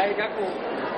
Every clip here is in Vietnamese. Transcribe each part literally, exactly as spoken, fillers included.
đây các cụ.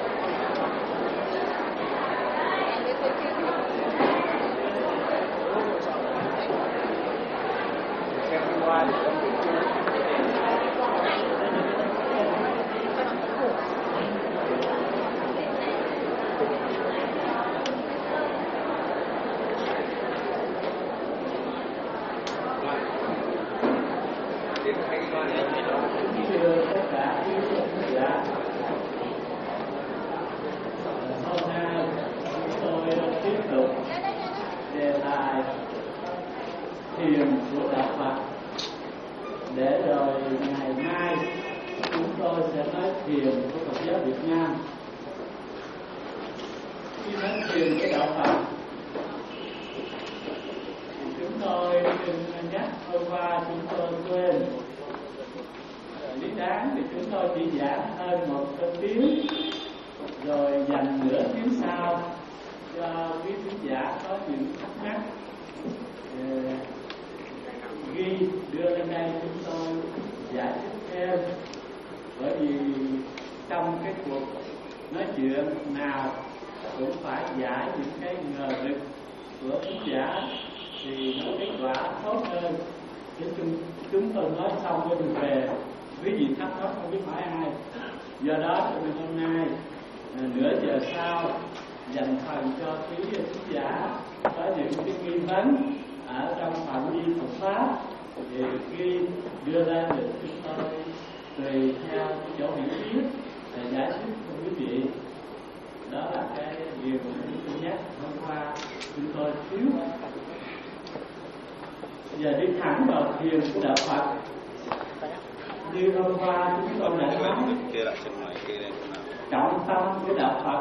Giờ đi thẳng vào thiền của đạo Phật. Như hôm qua chúng tôi đã nói trọng tâm của đạo Phật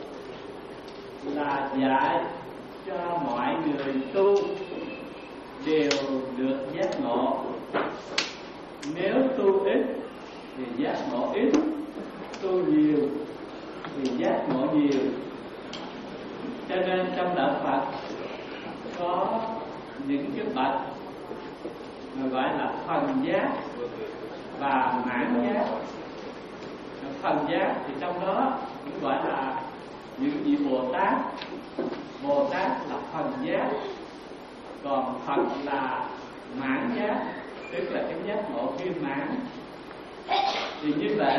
là dạy cho mọi người tu đều được giác ngộ. Nếu tu ít thì giác ngộ ít, tu nhiều thì giác ngộ nhiều. Cho nên trong đạo Phật có những cái bậc mà gọi là phần giác và mãn giác. Phần giác thì trong đó cũng gọi là những vị Bồ Tát. Bồ Tát là phần giác, còn Phật là mãn giác, tức là cái giác ngộ viên mãn. Thì như vậy,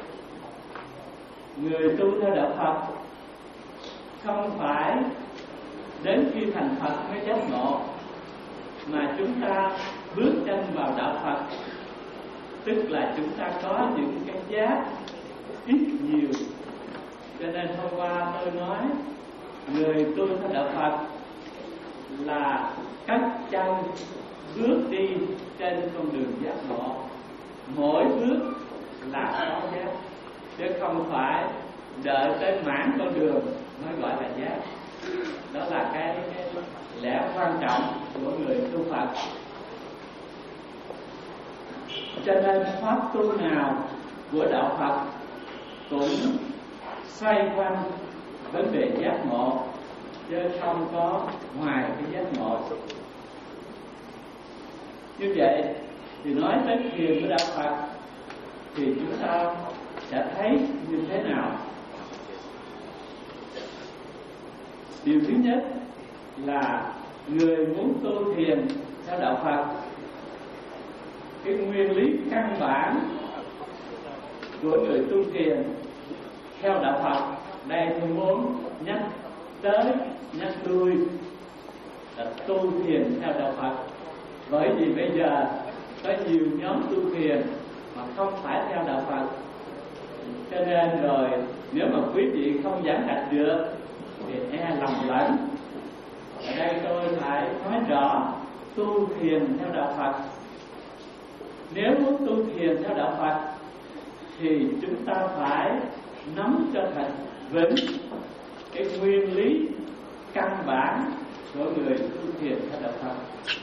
người tu theo đạo Phật không phải đến khi thành Phật mới giác ngộ, mà chúng ta bước chân vào đạo Phật, tức là chúng ta có những cái giác ít nhiều. Cho nên hôm qua tôi nói người tu theo đạo Phật là cắt chân bước đi trên con đường giác ngộ, mỗi bước là có giác, chứ không phải đợi tới mãn con đường mới gọi là giác. Đó là cái, cái lẽ quan trọng của người tu Phật. Cho nên pháp tu nào của đạo Phật cũng xoay quanh vấn đề giác ngộ, chứ không có ngoài cái giác ngộ. Như vậy thì nói tới thiền của đạo Phật thì chúng ta sẽ thấy như thế nào? Điều thứ nhất là người muốn tu thiền theo đạo Phật, cái nguyên lý căn bản của người tu thiền theo đạo Phật, đây tôi muốn nhắc tới nhắc lui là tu thiền theo đạo Phật. Bởi vì bây giờ có nhiều nhóm tu thiền mà không phải theo đạo Phật, cho nên rồi nếu mà quý vị không giảng đạt được thì e lầm lẫn. Ở đây tôi phải nói rõ tu thiền theo đạo Phật. Nếu muốn tu thiền theo đạo Phật thì chúng ta phải nắm cho thật vững cái nguyên lý căn bản của người tu thiền theo đạo Phật.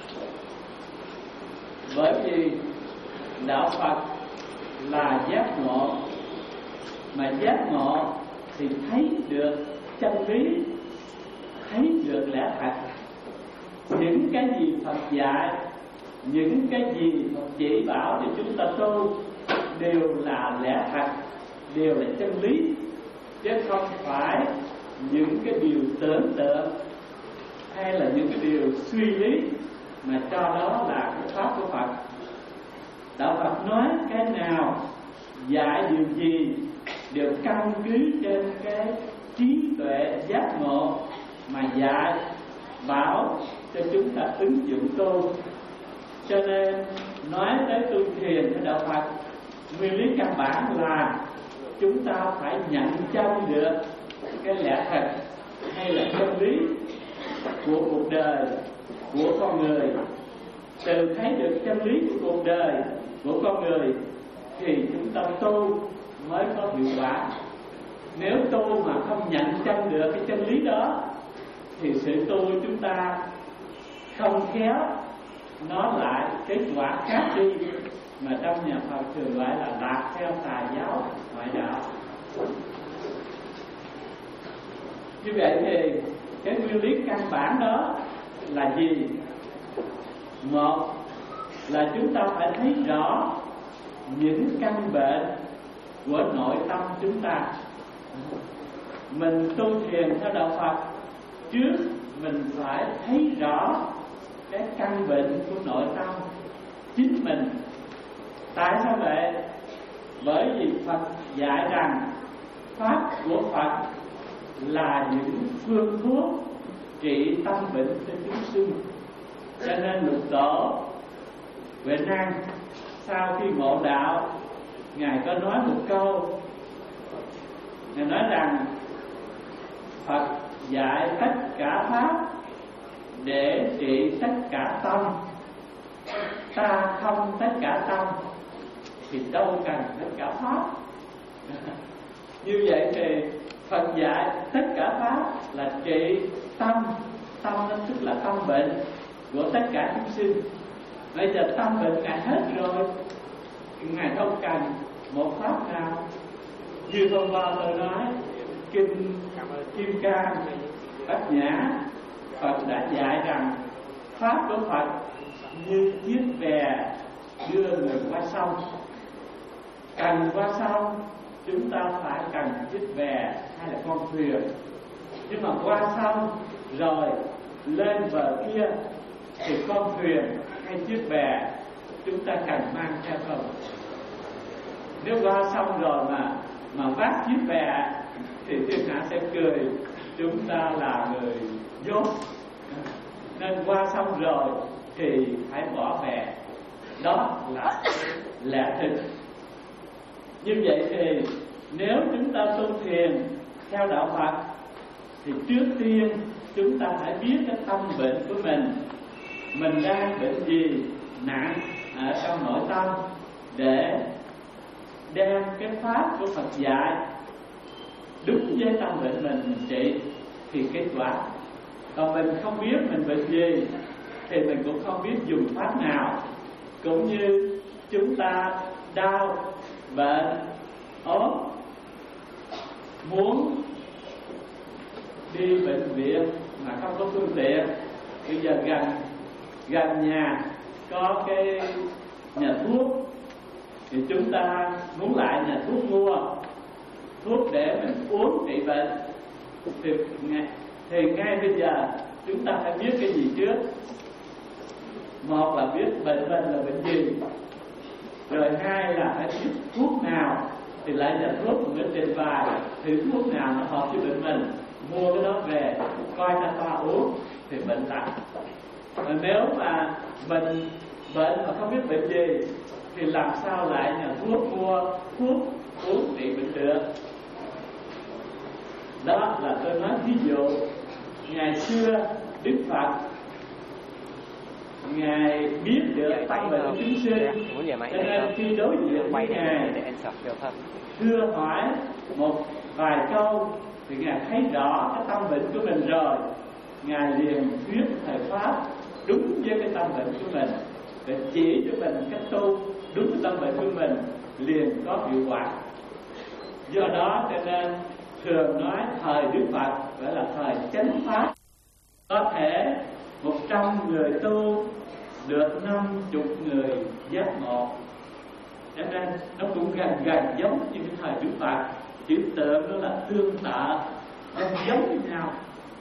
Bởi vì đạo Phật là giác ngộ, mà giác ngộ thì thấy được chân lý, thấy được lẽ thật. Những cái gì Phật dạy, những cái gì Phật chỉ bảo cho chúng ta tu đều là lẽ thật, đều là chân lý, chứ không phải những cái điều tưởng tượng hay là những cái điều suy lý mà cho đó là cái pháp của Phật. Đạo Phật nói cái nào, dạy điều gì đều căn cứ trên cái trí tuệ giác ngộ mà dạy bảo cho chúng ta ứng dụng tu. Cho nên nói tới tu thiền của đạo Phật, nguyên lý căn bản là chúng ta phải nhận chân được cái lẽ thật hay là chân lý của cuộc đời, của con người. Từ thấy được chân lý của cuộc đời, của con người thì chúng ta tu mới có hiệu quả. Nếu tu mà không nhận chân được cái chân lý đó thì sự tu chúng ta không khéo nó lại kết quả khác đi, mà trong nhà Phật thường gọi là lạc theo tà giáo ngoại đạo. Như vậy thì cái nguyên lý căn bản đó là gì? Một là chúng ta phải thấy rõ những căn bệnh của nội tâm chúng ta. Mình tu thiền theo đạo Phật, trước mình phải thấy rõ cái căn bệnh của nội tâm chính mình. Tại sao vậy? Bởi vì Phật dạy rằng pháp của Phật là những phương thuốc trị tâm bệnh cho chúng sinh. Cho nên Lục Tổ Huệ Năng sau khi ngộ đạo, Ngài có nói một câu. Ngài nói rằng Phật dạy tất cả pháp để trị tất cả tâm. Ta không tất cả tâm thì đâu cần tất cả pháp. Như vậy thì Phật dạy tất cả pháp là trị tâm. Tâm nó tức là tâm bệnh của tất cả chúng sinh. Bây giờ tâm bệnh Ngài hết rồi, Ngài không cần một pháp nào. Như hôm qua tôi nói kinh Kim Cang Bát Nhã, Phật đã dạy rằng pháp của Phật như chiếc bè đưa người qua sông. Cần qua sông chúng ta phải cần chiếc bè hay là con thuyền. Nhưng mà qua sông rồi lên bờ kia thì con thuyền hay chiếc bè chúng ta cần mang theo không? Nếu qua sông rồi mà mà vác chiếc bè thì thiên hạ sẽ cười chúng ta là người dốt. Nên qua sông rồi thì phải bỏ bè. Đó là lẽ thực. Như vậy thì nếu chúng ta tu thiền theo đạo Phật thì trước tiên chúng ta phải biết cái tâm bệnh của mình. Mình đang bệnh gì nặng ở trong nội tâm, để đem cái pháp của Phật dạy đúng với tâm bệnh mình mình trị thì kết quả. Còn mình không biết mình bệnh gì thì mình cũng không biết dùng pháp nào. Cũng như chúng ta đau, bệnh, ốm, muốn đi bệnh viện mà không có phương tiện. Bây giờ gần gần nhà có cái nhà thuốc thì chúng ta muốn lại nhà thuốc mua thuốc để mình uống trị bệnh. Thì, thì ngay bây giờ chúng ta phải biết cái gì trước? Một là biết bệnh mình là bệnh gì, rồi hai là phải biết thuốc nào thì lại nhà thuốc mình trên bài thì thuốc nào nó hợp với bệnh mình, mua cái đó về coi ta ta uống thì bệnh lành. Rồi nếu mà mình bệnh mà không biết bệnh gì thì làm sao lại nhà thuốc mua thuốc uống trị bệnh được? Đó là tôi nói ví dụ. Ngày xưa Đức Phật Ngài biết được tâm bệnh của chúng sinh, cho nên khi đối diện với Ngài thưa hỏi một vài câu thì Ngài thấy rõ cái tâm bệnh của mình rồi, Ngài liền thuyết thời pháp đúng với cái tâm bệnh của mình, để chỉ cho mình cách tu đúng với tâm bệnh của mình liền có hiệu quả. Do đó cho nên thường nói thời Đức Phật gọi là thời chánh pháp. Có thể một trăm người tu được năm chục người giác ngộ. cho nên nó cũng gần gần giống như cái thời Đức Phật, chữ tượng đó là tương tự, nó giống như nhau.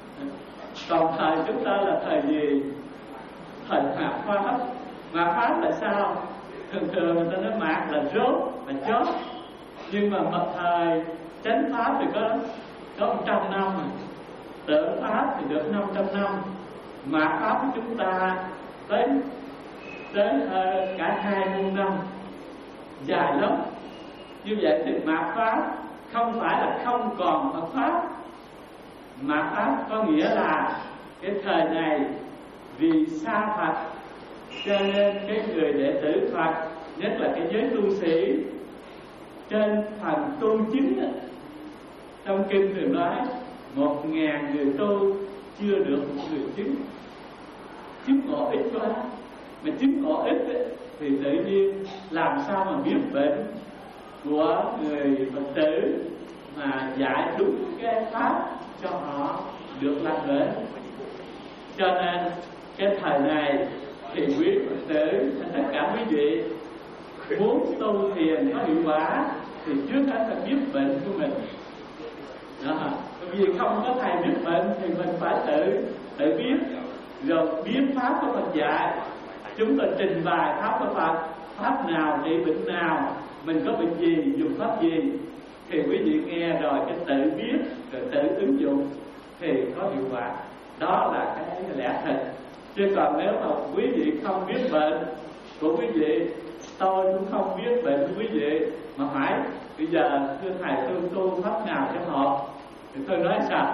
Còn thời chúng ta là thời gì? Thời mạt Pháp. Mạt Pháp là sao? Thường thường người ta nói mạt là rốt, là chót. Nhưng mà một thời chánh Pháp thì có có một trăm năm rồi, tượng Pháp thì được năm trăm năm, mạt Pháp của chúng ta tới tới uh, cả hai mươi năm, dài lắm. Như vậy thì mạt Pháp không phải là không còn Phật Pháp. Mạt Pháp có nghĩa là cái thời này vì xa Phật, cho nên cái người đệ tử Phật, nhất là cái giới tu sĩ, trên phần tu chứng đó, trong kinh thường nói một ngàn người tu chưa được một người chứng. Chứng ngộ ít quá, mà chứng ngộ ít ấy, thì tự nhiên làm sao mà biết bệnh của người Phật tử mà dạy đúng cái pháp cho họ được lành bệnh. Cho nên cái thời này thì quý Phật tử, tất cả quý vị muốn tu thiền có hiệu quả thì trước hết phải biết bệnh của mình. Đó. Vì không có thầy biết bệnh thì mình phải tự tự biết, rồi biết pháp của Phật dạy. Chúng ta trình bày pháp của Phật, pháp nào trị bệnh nào, mình có bệnh gì dùng pháp gì, thì quý vị nghe rồi cái tự biết rồi tự ứng dụng thì có hiệu quả. Đó là cái lẽ thật. Chứ còn nếu mà quý vị không biết bệnh của quý vị, tôi cũng không biết bệnh của quý vị, mà hỏi bây giờ thưa thầy tôi tu pháp nào cho họ, thì tôi nói sao?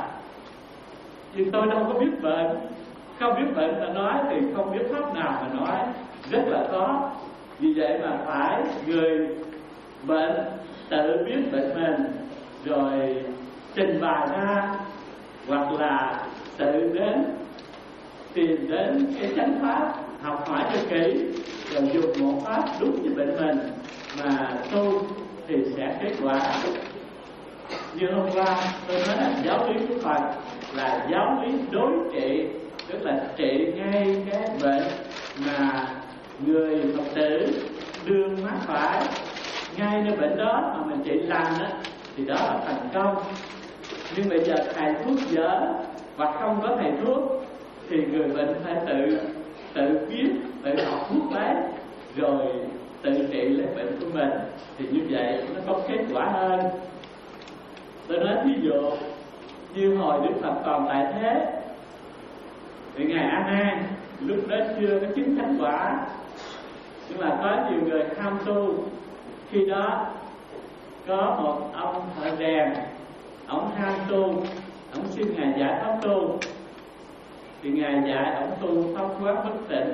Vì tôi đâu có biết bệnh. Không biết bệnh mà nói thì không biết pháp nào mà nói, rất là khó. Vì vậy mà phải người bệnh tự biết bệnh mình rồi trình bày ra, hoặc là tự đến tìm đến cái chánh pháp, học hỏi cho kỹ, rồi dùng một pháp đúng với bệnh mình mà tu thì sẽ kết quả. Như hôm qua tôi nói là giáo lý của Phật là giáo lý đối trị, tức là trị ngay cái bệnh mà người Phật tử đương mắc phải. Ngay cái bệnh đó mà mình trị lành đó, thì đó là thành công. Nhưng bây giờ thầy thuốc dở hoặc không có thầy thuốc thì người bệnh phải tự tự biết, tự học thuốc lấy, rồi tự trị lấy bệnh của mình, thì như vậy nó có kết quả hơn. Tôi nói ví dụ như hồi Đức Phật còn tại thế thì ngài A Nan lúc đó chưa có chứng thánh quả, nhưng mà có nhiều người tham tu. Khi đó có một ông thợ rèn, ông tham tu, ông xin ngài dạy pháp tu, thì ngài dạy ông tu pháp quán bất tịnh.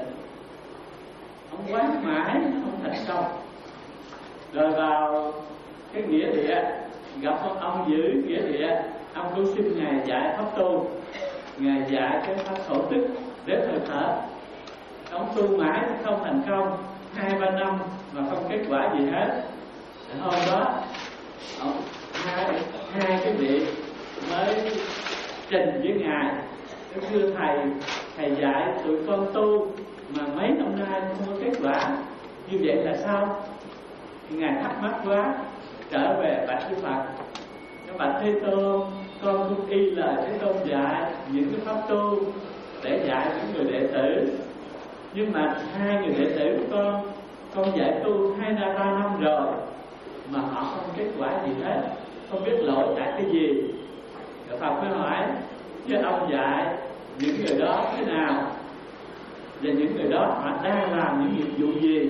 Ông quán mãi không thành công, rồi vào cái nghĩa địa gặp một ông giữ nghĩa địa, ông cũng xin ngài dạy pháp tu. Ngài dạy cái pháp thổ tức để thời thở. Ông tu mãi không thành công, hai ba năm mà không kết quả gì hết. Hôm đó ông, hai, hai cái vị mới trình với ngài, thưa thầy, thầy dạy tụi con tu mà mấy năm nay không có kết quả, như vậy là sao? Thì ngài thắc mắc quá, trở về bạch Đức Phật. Các bạch Thế Tôn, con cũng y lời Thế Tôn dạy những cái pháp tu để dạy những người đệ tử, nhưng mà hai người đệ tử của con con dạy tu hai ra ba năm rồi mà họ không kết quả gì hết, không biết lỗi tại cái gì. Rồi Phật mới hỏi, chứ ông dạy những người đó thế nào, và những người đó họ đang làm những nhiệm vụ gì?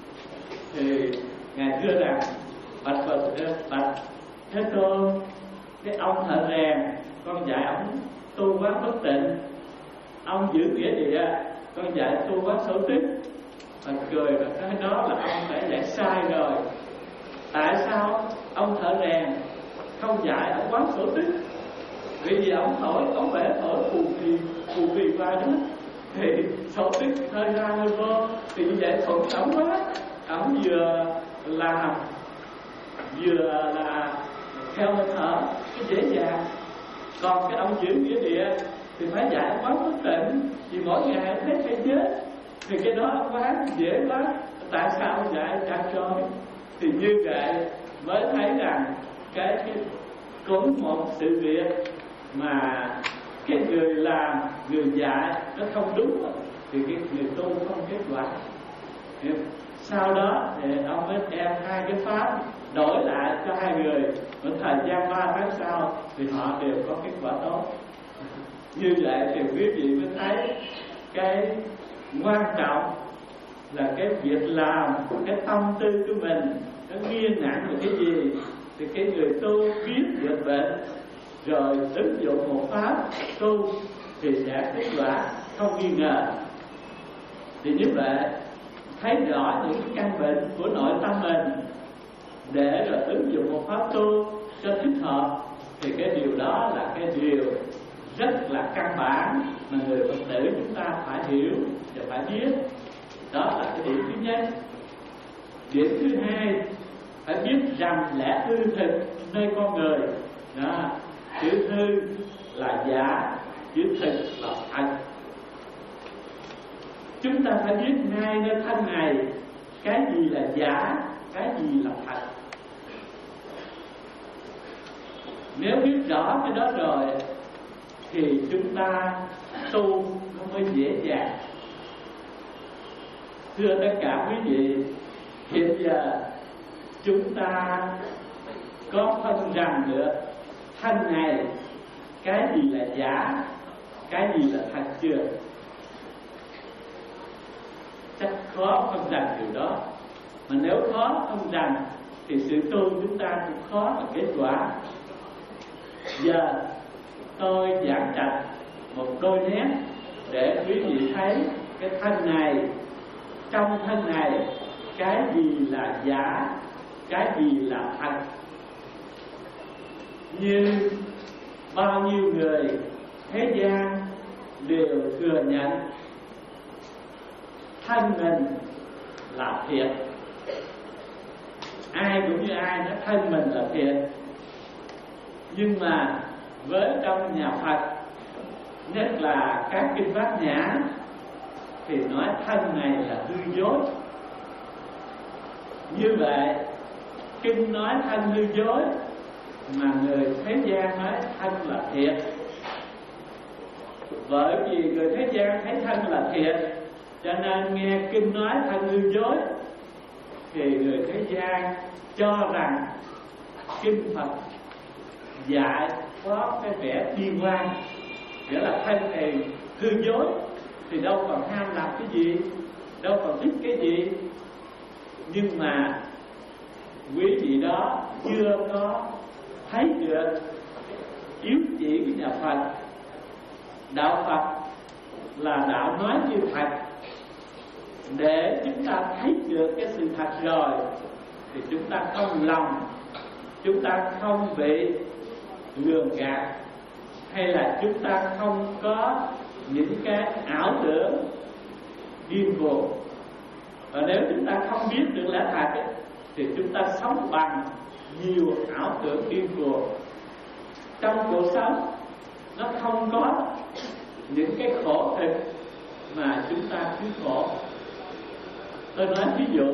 Thì ngài thưa rằng, bạch Phật, bạch Thế Tôn, cái ông thợ rèn con dạy ông tu quán bất tịnh, ông giữ nghĩa địa con dạy tu quán sở tích. Phật cười và nói đó là ông đã dạy sai rồi. Tại sao ông thợ rèn không dạy ông quán sở tích? Vì vì ông thổi, ông vẽ thổi phù phì phù phì qua đó thì sở tích hơi ra hơi vô, thì như vậy thuận ổng quá. Ổng vừa làm vừa là theo hơi thở cái dễ dàng. Còn cái ông giữ nghĩa địa thì phải dạy ông quán bất tịnh, vì mỗi ngày thấy cái chết, thì cái đó ông quán dễ quá. Tại sao ông dạy chặt rồi? Thì như vậy mới thấy rằng cái, cái cũng một sự việc mà cái người làm, người dạy nó không đúng thì cái người tu không kết quả. Sau đó thì ông mới đem hai cái pháp đổi lại cho hai người, một thời gian ba tháng sau thì họ đều có kết quả tốt. Như vậy thì quý vị mới thấy cái quan trọng là cái việc làm, cái tâm tư của mình nó nghiêng nặng về cái gì thì cái người tu biết được bệnh rồi ứng dụng một pháp tu thì sẽ kết quả không nghi ngờ. Thì như vậy thấy rõ những cái căn bệnh của nội tâm mình để rồi ứng dụng một pháp tu cho thích hợp thì cái điều đó là cái điều rất là căn bản mà người Phật tử chúng ta phải hiểu và phải biết. Đó là cái điểm thứ nhất. Điểm thứ hai, phải biết rằng lẽ hư thực nơi con người. Đó, chữ hư là giả, chữ thực là thật. Chúng ta phải biết ngay nơi thân này cái gì là giả, cái gì là thật. Nếu biết rõ cái đó rồi thì chúng ta tu nó mới dễ dàng. Thưa tất cả quý vị, hiện giờ chúng ta có phân rằng được thân này cái gì là giả, cái gì là thật chưa? Chắc khó phân rằng điều đó. Mà nếu khó phân rằng thì sự tu chúng ta cũng khó mà kết quả. Giờ tôi giảng trạch một đôi nét để quý vị thấy cái thân này, trong thân này cái gì là giả, cái gì là thật. Như bao nhiêu người thế gian đều thừa nhận thân mình là thiệt. Ai cũng như ai nói thân mình là thiệt. Nhưng mà với trong nhà Phật, nhất là các kinh Bát Nhã, thì nói thân này là hư dối. Như vậy kinh nói thân hư dối, mà người thế gian nói thân là thiệt. Bởi vì người thế gian thấy thân là thiệt, cho nên nghe kinh nói thân hư dối thì người thế gian cho rằng kinh Phật dạy có cái vẻ bi quan, nghĩa là thân này hư dối thì đâu còn ham làm cái gì, đâu còn thích cái gì. Nhưng mà quý vị đó chưa có thấy được yếu chỉ của nhà Phật. Đạo Phật là đạo nói như thật. Để chúng ta thấy được cái sự thật rồi thì chúng ta không lòng, chúng ta không bị lường gạt, hay là chúng ta không có những cái ảo tưởng điên cuồng. Và nếu chúng ta không biết được lẽ thật ấy, thì chúng ta sống bằng nhiều ảo tưởng điên cuồng. Trong cuộc sống nó không có những cái khổ thực mà chúng ta cứ khổ. Tôi nói ví dụ,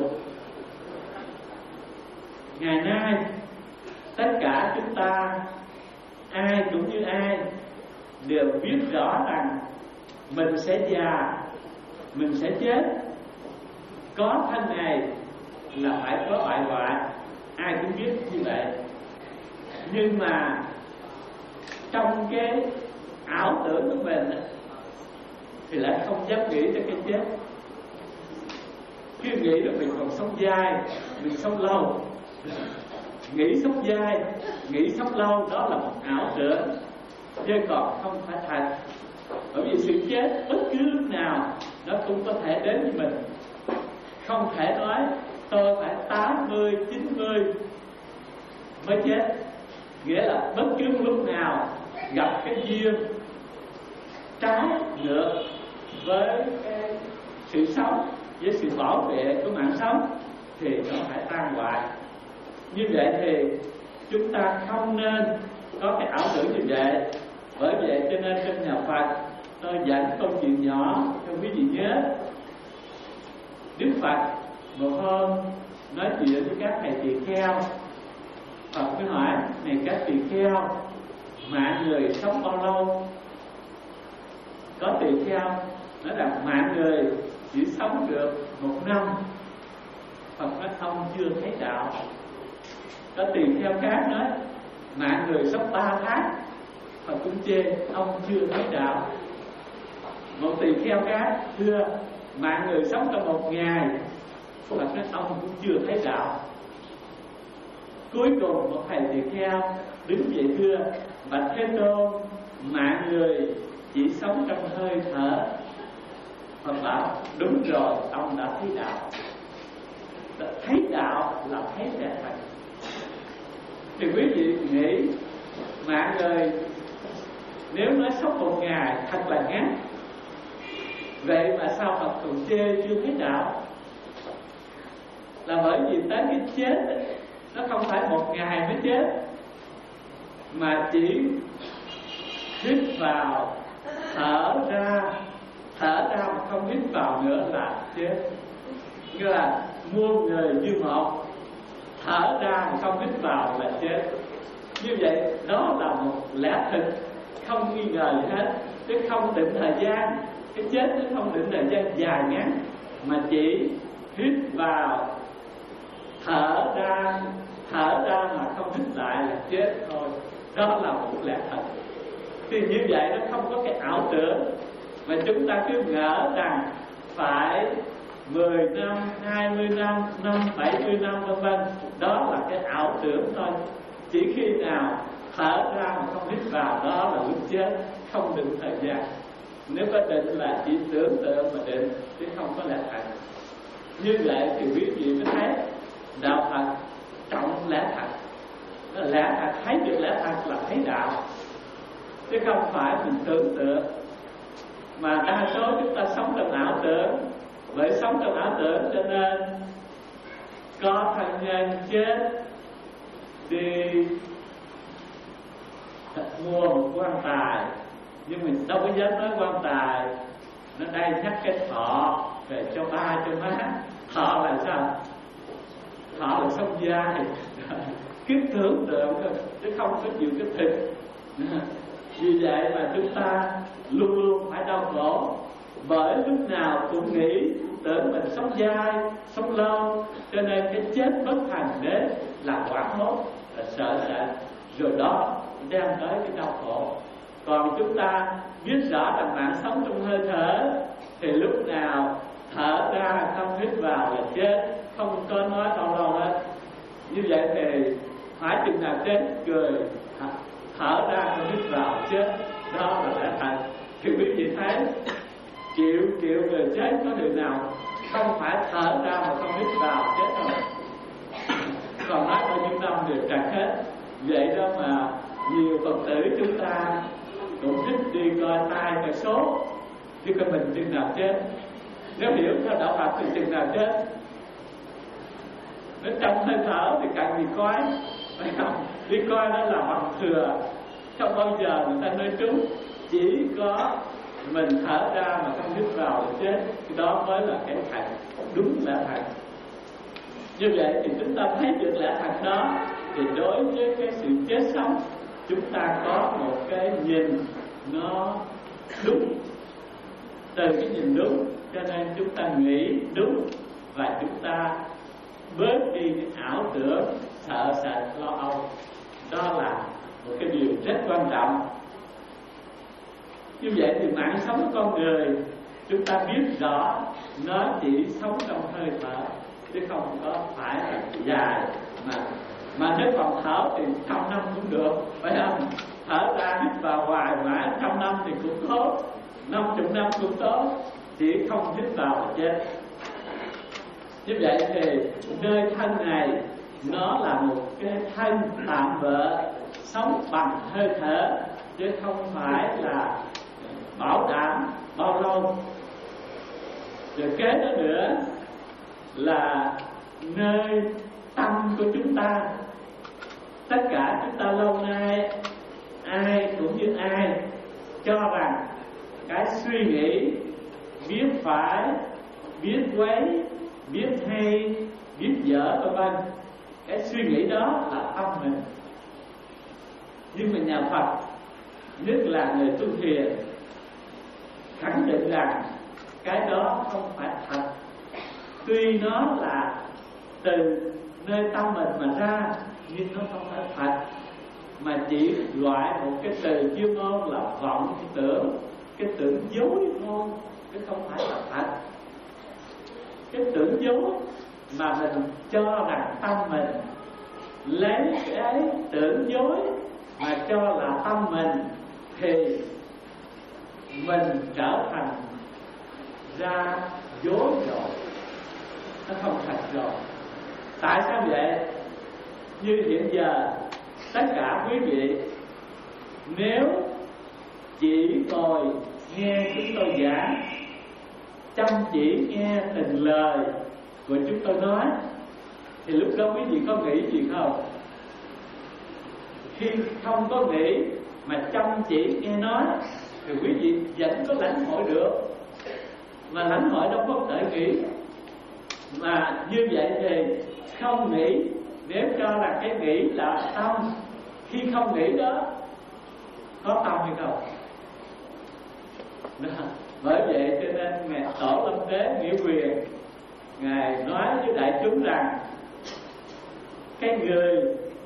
ngày nay tất cả chúng ta ai cũng như ai đều biết rõ rằng mình sẽ già, mình sẽ chết. Có thân này là phải có bại hoại, ai cũng biết như vậy. Nhưng mà trong cái ảo tưởng của mình thì lại không dám nghĩ tới cái chết. Cứ nghĩ là mình còn sống dài, mình sống lâu. Nghĩ sống dài, nghĩ sống lâu đó là một ảo tưởng, chứ còn không phải thật. Bởi vì sự chết bất cứ lúc nào nó cũng có thể đến với mình. Không thể nói tôi phải tám mươi, chín mươi mới chết. Nghĩa là bất cứ lúc nào gặp cái duyên trái ngược với cái sự sống, với sự bảo vệ của mạng sống thì nó phải tan hoại. Như vậy thì chúng ta không nên có cái ảo tưởng như vậy. Bởi vậy cho nên trong nhà Phật tôi dẫn câu chuyện nhỏ cho quý vị nhớ. Đức Phật một hôm nói chuyện với các thầy tỳ kheo. Phật mới hỏi: này các tỳ kheo, mạng người sống bao lâu? Có tỳ kheo nói rằng mạng người chỉ sống được một năm. Phật nói ông chưa thấy đạo. Có tỳ kheo khác nói mạng người sống ba tháng. Phật cũng chê ông chưa thấy đạo. Một tỳ kheo khác thưa mạng người sống trong một ngày. Phật nói ông cũng chưa thấy đạo. Cuối cùng một thầy tỳ kheo đứng dậy thưa: bạch Thế Tôn, mạng người chỉ sống trong hơi thở. Phật bảo đúng rồi, ông đã thấy đạo. Thấy đạo là thấy lẽ thật. Thì quý vị nghĩ mạng người nếu nói sống một ngày thật là ngắn, vậy mà sao Phật còn chê chưa thấy đạo? Là bởi vì tới cái chết nó không phải một ngày mới chết, mà chỉ hít vào thở ra, thở ra mà không hít vào nữa là chết. Như là muôn người như một, thở ra mà không hít vào là chết. Như vậy đó là một lẽ thực không nghi ngờ gì hết. Chứ không định thời gian. Cái chết nó không định thời gian dài ngắn, mà chỉ hít vào, thở ra, thở ra mà không hít lại là chết thôi. Đó là một lẽ thật. Thì như vậy nó không có cái ảo tưởng mà chúng ta cứ ngỡ rằng phải mười năm, hai mươi năm, năm, bảy mươi năm vân vân. Đó là cái ảo tưởng thôi. Chỉ khi nào thở ra mà không hít vào, đó là lúc chết, không định thời gian. Nếu có định là chỉ tưởng tượng mà định, chứ không có lẽ thật. Như vậy thì quý vị mới thấy đạo Phật trọng lẽ thật. Lẽ thật, thấy được lẽ thật là thấy đạo, chứ không phải mình tưởng tượng. Mà đa số chúng ta sống trong ảo tưởng. Bởi sống trong ảo tưởng cho nên có thân nhân chết đi mua một quan tài, nhưng mình đâu có dám nói quan tài nó đây nhắc cái thọ về cho ba cho má. Thọ là sao? Thọ là sống dài. Cứ tưởng tượng thôi, chứ không có chịu cái thịt. Vì vậy mà chúng ta luôn luôn phải đau khổ. Bởi lúc nào cũng nghĩ tưởng mình sống dai, sống lâu, cho nên cái chết bất thành đến là hoảng hốt, là sợ sệt, rồi đó đem tới cái đau khổ. Còn chúng ta biết rõ rằng mạng sống trong hơi thở, thì lúc nào thở ra không hít vào là chết, không có nói đâu đâu hết. Như vậy thì phải chừng nào chết cười, thở ra không hít vào chết, đó là lẽ thật. Thì quý vị thấy triệu triệu người chết có người nào không phải thở ra mà không hít vào chết đâu. Còn nói bao nhiêu năm đều trật hết. Vậy đó mà nhiều Phật tử chúng ta cũng thích đi coi tai coi số, chứ coi mình chừng nào chết. Nếu hiểu theo đạo Phật thì chừng nào chết. Nếu trong hơi thở thì cần gì coi, phải không? Đi coi đó là bằng thừa. Không bao giờ người ta nói trúng. Chỉ có mình thở ra mà không hít vào là chết. Cái đó mới là cái thật, đúng lẽ thật. Như vậy thì chúng ta thấy được lẽ thật đó, thì đối với cái sự chết sống, chúng ta có một cái nhìn nó đúng. Từ cái nhìn đúng cho nên chúng ta nghĩ đúng, và chúng ta bớt đi những ảo tưởng sợ sệt lo âu. Đó là một cái điều rất quan trọng. Như vậy thì mạng sống của con người chúng ta biết rõ nó chỉ sống trong hơi thở, chứ không có phải là dài. Mà mà nếu còn thở thì trăm năm cũng được, phải không? Thở ra hít vào hoài mãi trăm năm thì cũng tốt, năm chục năm cũng tốt, chỉ không hít vào là chết. Như vậy thì nơi thân này nó là một cái thân tạm bợ, sống bằng hơi thở, chứ không phải là bảo đảm bao lâu. Rồi kế đó nữa là nơi tâm của chúng ta. Tất cả chúng ta lâu nay ai cũng như ai cho rằng cái suy nghĩ biết phải, biết quấy, biết hay, biết dở vân vân. Cái suy nghĩ đó là tâm mình. Nhưng mà nhà Phật, nhất là người tu thiền, khẳng định rằng cái đó không phải thật. Tuy nó là từ nơi tâm mình mà ra, nhưng nó không phải thật, mà chỉ loại một cái từ chuyên môn là vọng tưởng, cái tưởng dối thôi, chứ không phải là thật. Cái tưởng dối mà mình cho rằng tâm mình, lấy cái tưởng dối mà cho là tâm mình, thì mình trở thành ra dối rồi, nó không thật rồi. Tại sao vậy? Như hiện giờ tất cả quý vị nếu chỉ ngồi nghe chúng tôi giảng, chăm chỉ nghe từng lời của chúng tôi nói, thì lúc đó quý vị có nghĩ gì không? Khi không có nghĩ mà chăm chỉ nghe nói thì quý vị vẫn có lãnh hội được. Mà lãnh hội đâu có thể nghĩ. Mà như vậy thì không nghĩ, nếu cho là cái nghĩ là tâm, khi không nghĩ đó có tâm hay không? Đó. Bởi vậy cho nên Ngài Tổ Lâm Đế Nghĩa Quyền Ngài nói với đại chúng rằng cái người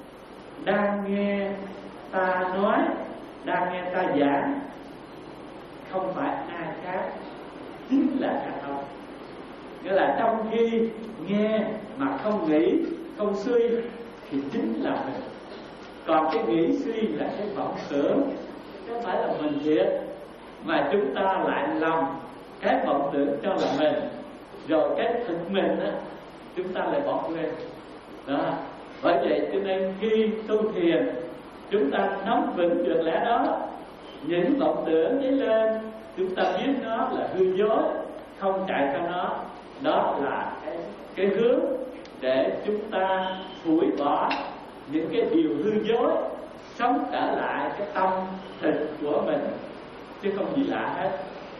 đang nghe ta nói, đang nghe ta giảng, không phải ai khác, chính là cả ông. Nghĩa là trong khi nghe mà không nghĩ, không suy thì chính là mình. Còn cái nghĩ suy là cái vọng tưởng, chứ không phải là mình thiệt. Mà chúng ta lại lầm cái vọng tưởng cho là mình, rồi cái thực mình á chúng ta lại bỏ quên. Đó. Bởi vậy cho nên khi tu thiền, chúng ta nắm vững được lẽ đó. Những vọng tưởng dấy lên, chúng ta biết nó là hư dối, không chạy theo nó. Đó là cái, cái hướng để chúng ta phủi bỏ những cái điều hư dối, sống trở lại cái tâm thực của mình, chứ không gì lạ hết.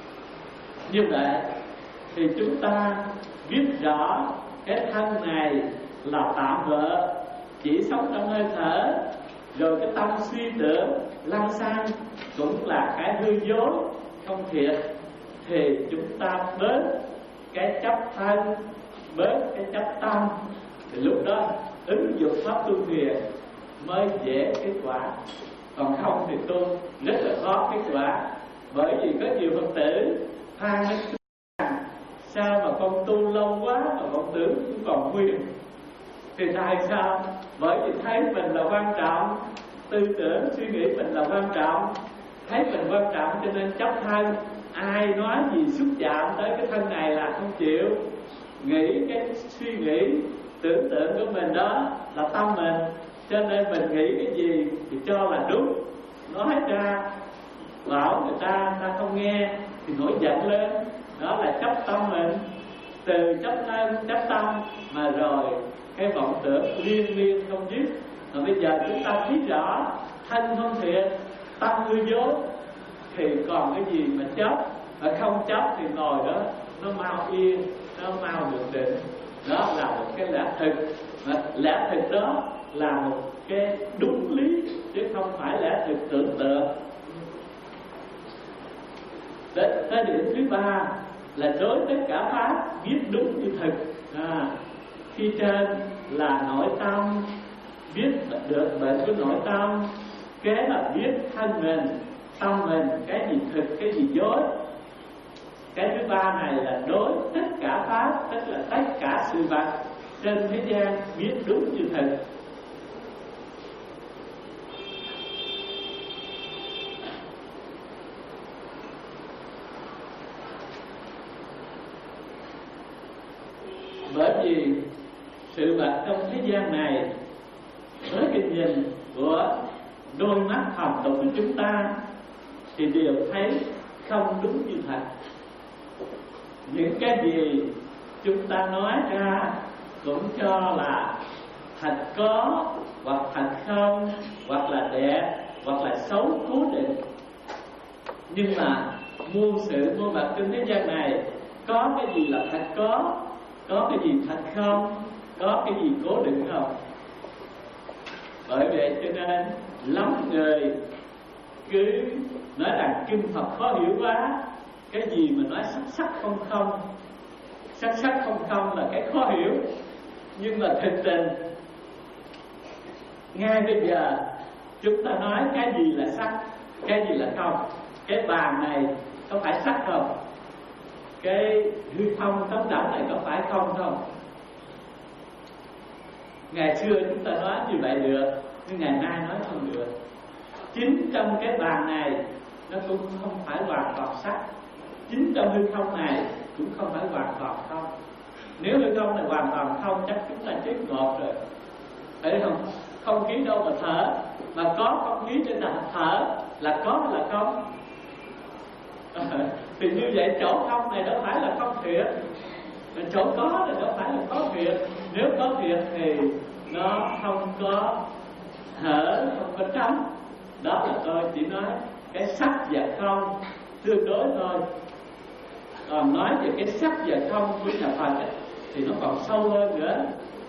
Như vậy thì chúng ta biết rõ cái thân này là tạm bợ, chỉ sống trong hơi thở, rồi cái tâm suy tưởng lăng xăng cũng là cái hư dối không thiệt, thì chúng ta bớt cái chấp thân, bớt cái chấp tâm, thì lúc đó ứng dụng pháp tu thiền mới dễ kết quả. Còn không thì tu rất là khó kết quả. Bởi vì có nhiều Phật tử than đến rằng sao mà con tu lâu quá mà con tưởng cũng còn nguyên. Thì tại sao? Bởi vì thấy mình là quan trọng, tư tưởng suy nghĩ mình là quan trọng, thấy mình quan trọng cho nên chấp thân. Ai nói gì xúc chạm tới cái thân này là không chịu. Nghĩ cái suy nghĩ tưởng tượng của mình đó là tâm mình, cho nên mình nghĩ cái gì thì cho là đúng, nói ra bảo người ta ta không nghe thì nổi giận lên. Đó là chấp tâm mình. Từ chấp thân, chấp tâm mà rồi cái vọng tưởng liên miên không dứt. Mà bây giờ chúng ta biết rõ thân không thiện, tâm hư dối, thì còn cái gì mà chấp. Mà không chấp thì ngồi đó nó mau yên, nó mau được định. Đó là một cái lẽ thực. Mà lẽ thực đó là một cái đúng lý, chứ không phải lẽ thực tưởng tượng. Tới điểm thứ ba là đối tất cả pháp biết đúng như thực. À, khi trên là nội tâm, biết được bệnh của nội tâm, kế là biết thân mình, tâm mình, cái gì thực, cái gì dối. Cái thứ ba này là đối tất cả pháp, tức là tất cả sự vật trên thế gian biết đúng như thực. Bởi vì sự vật trong thế gian này với cái nhìn của đôi mắt hồng tục của chúng ta thì đều thấy không đúng như thật. Những cái gì chúng ta nói ra cũng cho là thật có, hoặc thật không, hoặc là đẹp, hoặc là xấu cố định. Nhưng mà muôn sự muôn vật trên thế gian này có cái gì là thật có, có cái gì thật không, có cái gì cố định không? Bởi vậy cho nên lắm người cứ nói rằng kinh Phật khó hiểu quá, cái gì mà nói sắc sắc không không, sắc sắc không không là cái khó hiểu. Nhưng mà thực tình ngay bây giờ chúng ta nói cái gì là sắc, cái gì là không. Cái bàn này có phải sắc không? Cái hư không trống rỗng này có phải không không? Ngày xưa chúng ta nói như vậy được, nhưng ngày nay nói không được. Chính trong cái bàn này nó cũng không phải hoàn toàn sắc, chính trong hư không này cũng không phải hoàn toàn không. Nếu hư không này hoàn toàn không chắc chúng ta chết ngọt rồi. Phải không? Không khí đâu mà thở, mà có không khí trên là thở là có hay là không? Thì như vậy chỗ không này đâu phải là không thiệt, chỗ có này đâu phải là có thiệt. Nếu có thiệt thì nó không có hở, không có trống. Đó là tôi chỉ nói cái sắc và không tương đối thôi. Còn nói về cái sắc và không của nhà Phật ấy, thì nó còn sâu hơn nữa.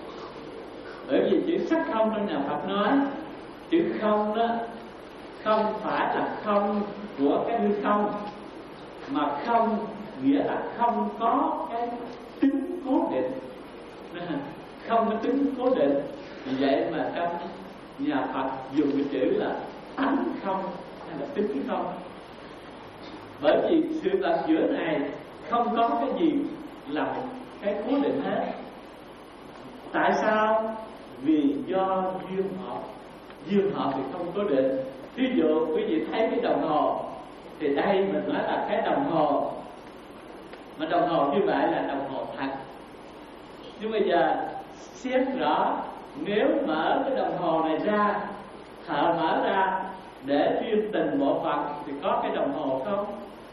Bởi vì chữ sắc không trong nhà Phật nói, chữ không đó không phải là không của cái hư không, mà không nghĩa là không có cái tính cố định, không có tính cố định. Vì vậy mà trong nhà Phật dùng cái chữ là tánh không hay là tính không. Bởi vì sự vật giữa này không có cái gì là một cái cố định hết. Tại sao? Vì do duyên hợp. Duyên hợp thì không cố định. Ví dụ quý vị thấy cái đồng hồ, thì đây mình nói là cái đồng hồ, mà đồng hồ như vậy là đồng hồ thật. Nhưng bây giờ xét rõ, nếu mở cái đồng hồ này ra, thợ mở ra để chuyên tình bộ phận thì có cái đồng hồ không?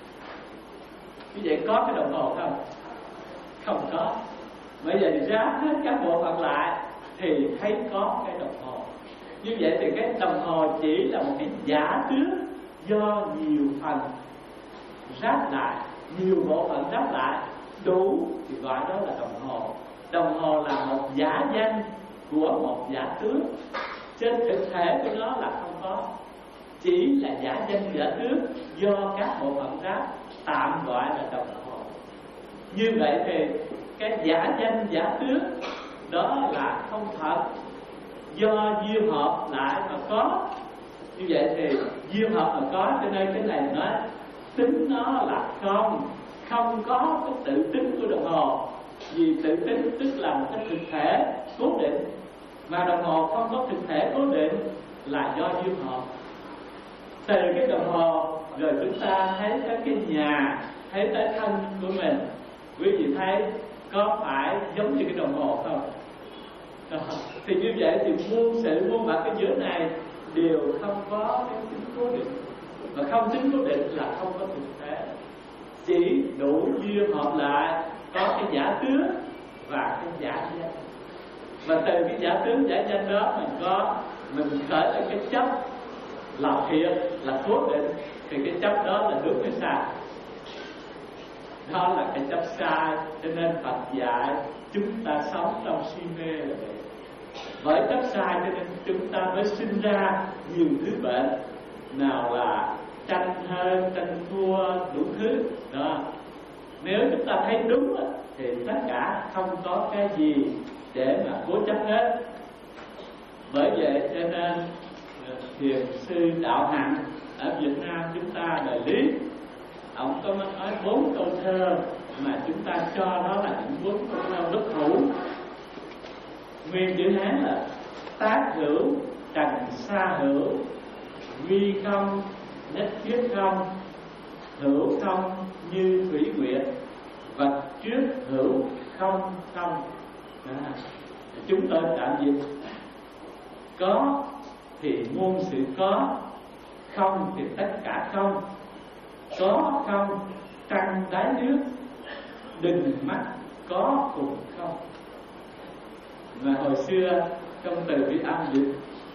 Như vậy có cái đồng hồ không? Không có. Bây giờ thì ráp hết các bộ phận lại thì thấy có cái đồng hồ. Như vậy thì cái đồng hồ chỉ là một cái giả tướng do nhiều phần ráp lại, nhiều bộ phận ráp lại đủ thì gọi đó là đồng hồ. Đồng hồ là một giả danh của một giả tướng, trên thực thể của nó là không có, chỉ là giả danh giả tướng do các bộ phận ráp tạm gọi là đồng hồ. Như vậy thì cái giả danh giả tướng đó là không thật, do duyên hợp lại mà có. Như vậy thì duyên hợp mà có, cho nên cái này nói tính nó là không, không có cái tự tính của đồng hồ. Vì tự tính tức là một cái thực thể cố định, mà đồng hồ không có thực thể cố định là do duyên hợp. Từ cái đồng hồ rồi chúng ta thấy tới cái nhà, thấy tới thân của mình. Quý vị thấy có phải giống như cái đồng hồ không? Đó. Thì như vậy thì muôn sự muôn vật cái giữa này đều không có cái tính cố định. Mà không tính cố định là không có thực thể, chỉ đủ duyên hợp lại có cái giả tướng và cái giả danh. Và từ cái giả tướng giả danh đó mình có mình khởi lên cái chấp là thiệt, là cố định, thì cái chấp đó là đúng hay sai? Đó là cái chấp sai. Cho nên Phật dạy chúng ta sống trong si mê là vậy. Bởi chấp sai cho nên chúng ta mới sinh ra nhiều thứ bệnh, nào là tranh hơn, tranh thua, đủ thứ đó. Nếu chúng ta thấy đúng thì tất cả không có cái gì để mà cố chấp hết. Bởi vậy cho nên thiền sư Đạo Hạnh ở Việt Nam chúng ta đời Lý, ông có nói bốn câu thơ mà chúng ta cho đó là những bốn câu thơ bất hủ. Nguyên chữ Hán là tác hữu trần xa hữu, vi không nhất thiết không, hữu không như thủy nguyệt, vật trước hữu không không. À, chúng tôi tạm dịch: có thì muôn sự có, không thì tất cả không. Có không trăng đáy nước, đừng mắt có cùng không. Mà hồi xưa trong từ viết âm dịch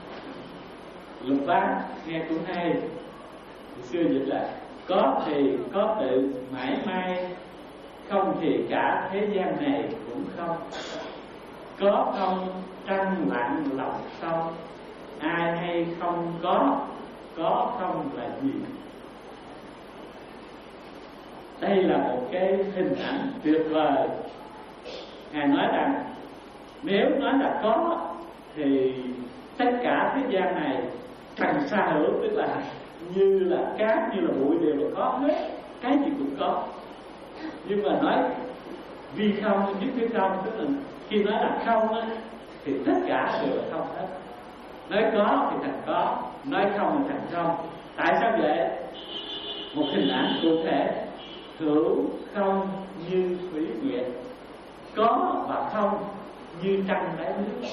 Lục Bát nghe cũng hay. Hồi xưa dịch là có thì có tự mãi may, không thì cả thế gian này cũng không. có không trăng lặng lòng sông, ai hay không có, có không là gì. Đây là một cái hình ảnh tuyệt vời. Ngài nói rằng nếu nói là có thì tất cả thế gian này thành xa hữu, tức là như là cát, như là bụi đều là có hết, cái gì cũng có. Nhưng mà nói vì không nhất cái không, tức là khi nói là không á, thì tất cả đều là không hết. Nói có thì thành có, nói không thì thành không. Tại sao vậy? Một hình ảnh cụ thể: hữu không như thủy nguyệt, có và không như trăng đáy nước.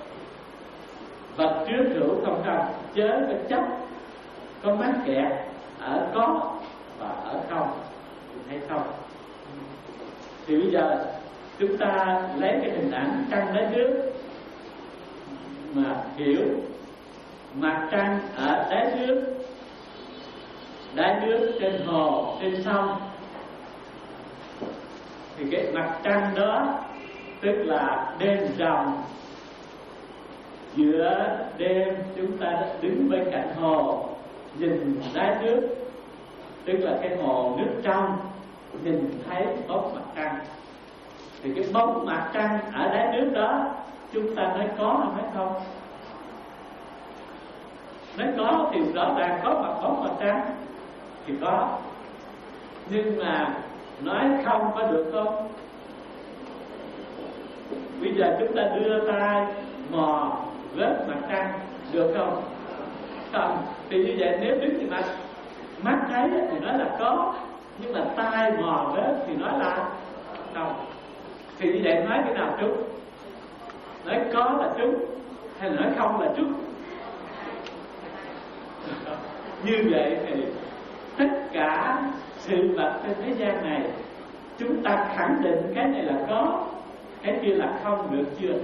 Vật trước hữu không không, chớ có chấp có mắc kẹt ở có và ở không hay không. Thì bây giờ chúng ta lấy cái hình ảnh trăng đáy nước mà hiểu mặt trăng ở đáy nước, đáy nước trên hồ, trên sông, thì cái mặt trăng đó tức là đêm rằm. Giữa đêm chúng ta đứng bên cạnh hồ, nhìn đáy nước, tức là cái hồ nước trong, nhìn thấy bóng mặt trăng. Thì cái bóng mặt trăng ở đáy nước đó chúng ta nói có hay không? Nói có thì rõ ràng có mặt bóng mặt trăng thì có. Nhưng mà nói không có được không? Bây giờ chúng ta đưa tay mò vết mặt trăng được không? Không. Thì như vậy nếu đứng trên mặt, mắt thấy thì nói là có, nhưng mà tay mò vết thì nói là không. Thì như vậy nói cái nào trúng? Nói có là trúng hay là nói không là trúng? Như vậy thì tất cả sự vật trên thế gian này chúng ta khẳng định cái này là có, cái kia là không được chưa?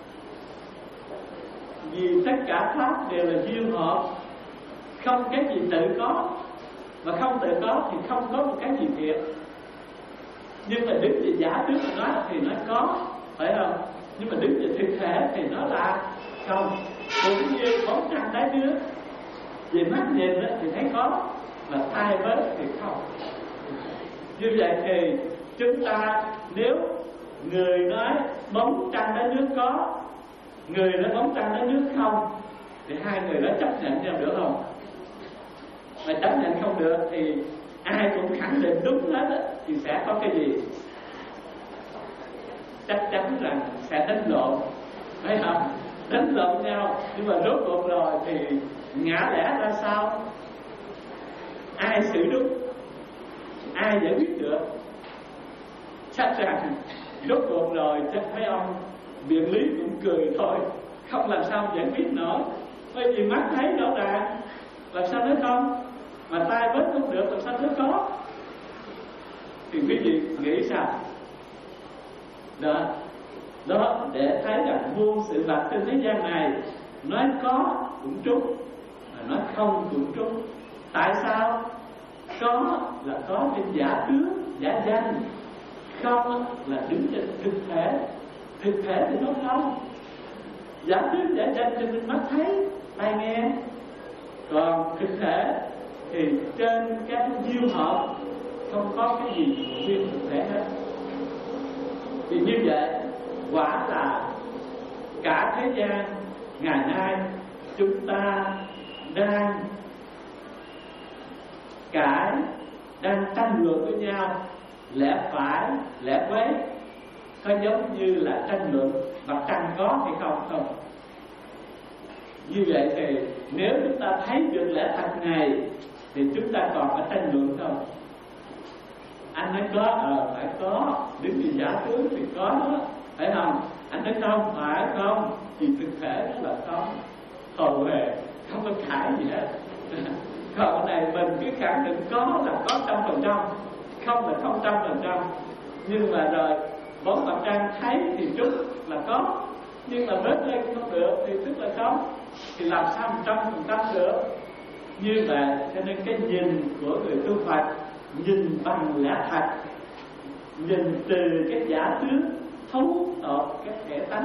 Vì tất cả pháp đều là duyên hợp, không cái gì tự có, mà không tự có thì không có một cái gì thiệt. Nhưng mà đứng về giả trước mà nói thì nó có, phải không? Nhưng mà đứng về thực thể thì nó là không. Cũng như bóng trăng đáy nước, về mắt nhìn thì thấy có, mà tai vết thì không. Như vậy thì chúng ta nếu người nói bóng trăng đáy nước có, người nói bóng trăng đáy nước không, thì hai người đó chấp nhận nhau được không? Mà chấp nhận không được thì ai cũng khẳng định đúng hết á, thì sẽ có cái gì? Chắc chắn rằng sẽ đánh lộn, phải không? Đánh lộn nhau, nhưng mà rốt cuộc rồi thì ngã lẽ ra sao? Ai xử đúng? Ai giải quyết được? Chắc rằng rốt cuộc rồi chắc mấy ông biện lý cũng cười thôi, không làm sao giải quyết nổi. Bởi vì mắt thấy rõ ràng, làm sao nói không? Mà tai vết không được, làm sao nói có? Thì quý vị nghĩ sao? Đó, đó để thấy rằng muôn sự vật trên thế gian này, nói có cũng trúng, mà nói không cũng trúng. Tại sao? Có là có trên giả tướng, giả danh. Không là đứng trên thực thể. Thực thể thì nó không. Giả tướng, giả danh cho nên mắt thấy, tai nghe. Còn thực thể thì trên các duyên hợp không có cái gì duyên thực thể hết. Thì như vậy quả là cả thế gian ngày nay chúng ta đang cãi, đang tranh luận với nhau, lẽ phải, lẽ quấy, có giống như là tranh luận mặt trăng có hay không không? Như vậy thì nếu chúng ta thấy được lẽ thật này thì chúng ta còn phải tranh luận không? Anh nói có, ờ phải có, đứng trên giả tướng thì có đó, phải không? Anh nói không, phải không? Thì thực thể đó là không. Hầu về không có cãi gì hết. Còn cái này mình cứ khẳng định có là có trăm phần trăm, không là không trăm phần trăm. Nhưng mà rồi bóng mặt trăng thấy thì chút là có, nhưng mà vết lên không được thì tức là không. Thì làm sao một trăm phần trăm được? Như vậy cho nên cái nhìn của người tu Phật, nhìn bằng lẽ thật, nhìn từ cái giả tướng, thấu tột cái thể tánh,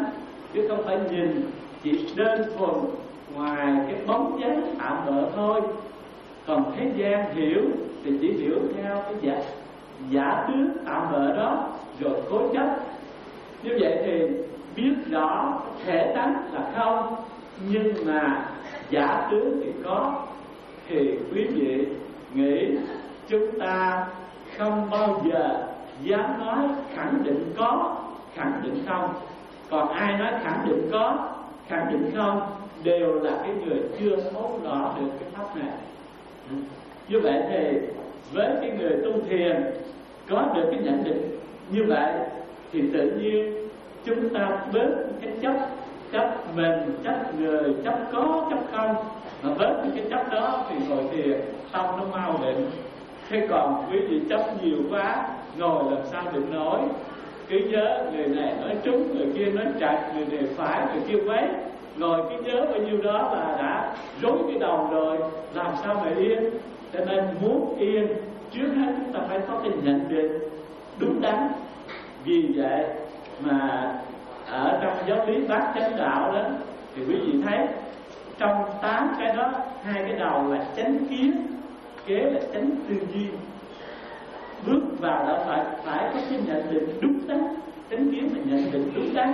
chứ không phải nhìn chỉ đơn thuần ngoài cái bóng dáng tạm bợ thôi. Còn thế gian hiểu thì chỉ hiểu theo cái giả, giả tướng tạm bợ đó rồi cố chấp. Như vậy thì biết rõ thể tánh là không, nhưng mà giả tướng thì có. Thì quý vị nghĩ chúng ta không bao giờ dám nói khẳng định có, khẳng định không. Còn ai nói khẳng định có, khẳng định không đều là cái người chưa thấu rõ được cái pháp này. Như vậy thì với cái người tu thiền có được cái nhận định như vậy thì tự nhiên chúng ta bớt cái chấp, chấp mình, chấp người, chấp có, chấp không. Mà bớt cái chấp đó thì ngồi thiền tâm nó mau định. Thế còn quý vị chấp nhiều quá, ngồi làm sao định nói. Cứ nhớ người này nói trúng, người kia nói trật, người này phải, người kia quấy. Ngồi cứ nhớ bao nhiêu đó là đã rối cái đầu rồi, làm sao mà yên. Cho nên muốn yên, trước hết chúng ta phải có cái nhận định đúng đắn. Vì vậy mà ở trong giáo lý bát chánh đạo đó thì quý vị thấy trong tám cái đó, hai cái đầu là chánh kiến, kế là chánh tư duy. Bước vào đạo Phật phải có cái nhận định đúng đắn. Chánh kiến là nhận định đúng đắn,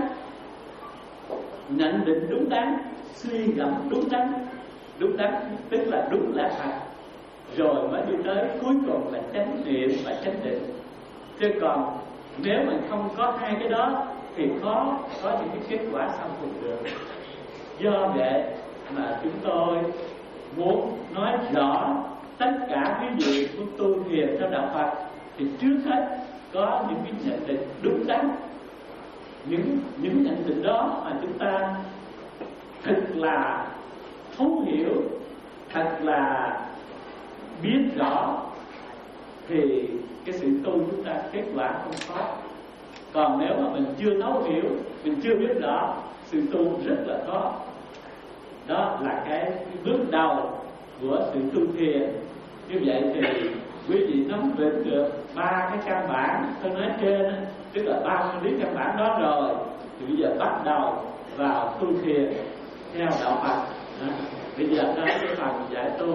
nhận định đúng đắn, suy ngẫm đúng đắn. Đúng đắn tức là đúng lẽ thật, rồi mới đi tới cuối cùng là chánh niệm và chánh định. Chứ còn nếu mình không có hai cái đó thì khó có những cái kết quả sau cùng được. Do vậy mà chúng tôi muốn nói rõ tất cả quý vị muốn tu thiền trong đạo Phật thì trước hết có những cái nhận định đúng đắn. Những những nhận định đó mà chúng ta thật là thấu hiểu, thật là biết rõ thì cái sự tu chúng ta kết quả không khó. Còn nếu mà mình chưa thấu hiểu, mình chưa biết rõ, sự tu rất là khó. Đó là cái, cái bước đầu của sự tu thiền. Như vậy thì quý vị nắm vững được ba cái căn bản tôi nói trên, tức là ba nguyên lý căn bản đó rồi, thì bây giờ bắt đầu vào tu thiền theo đạo Phật. Đó. Bây giờ tới cái phần giải tu.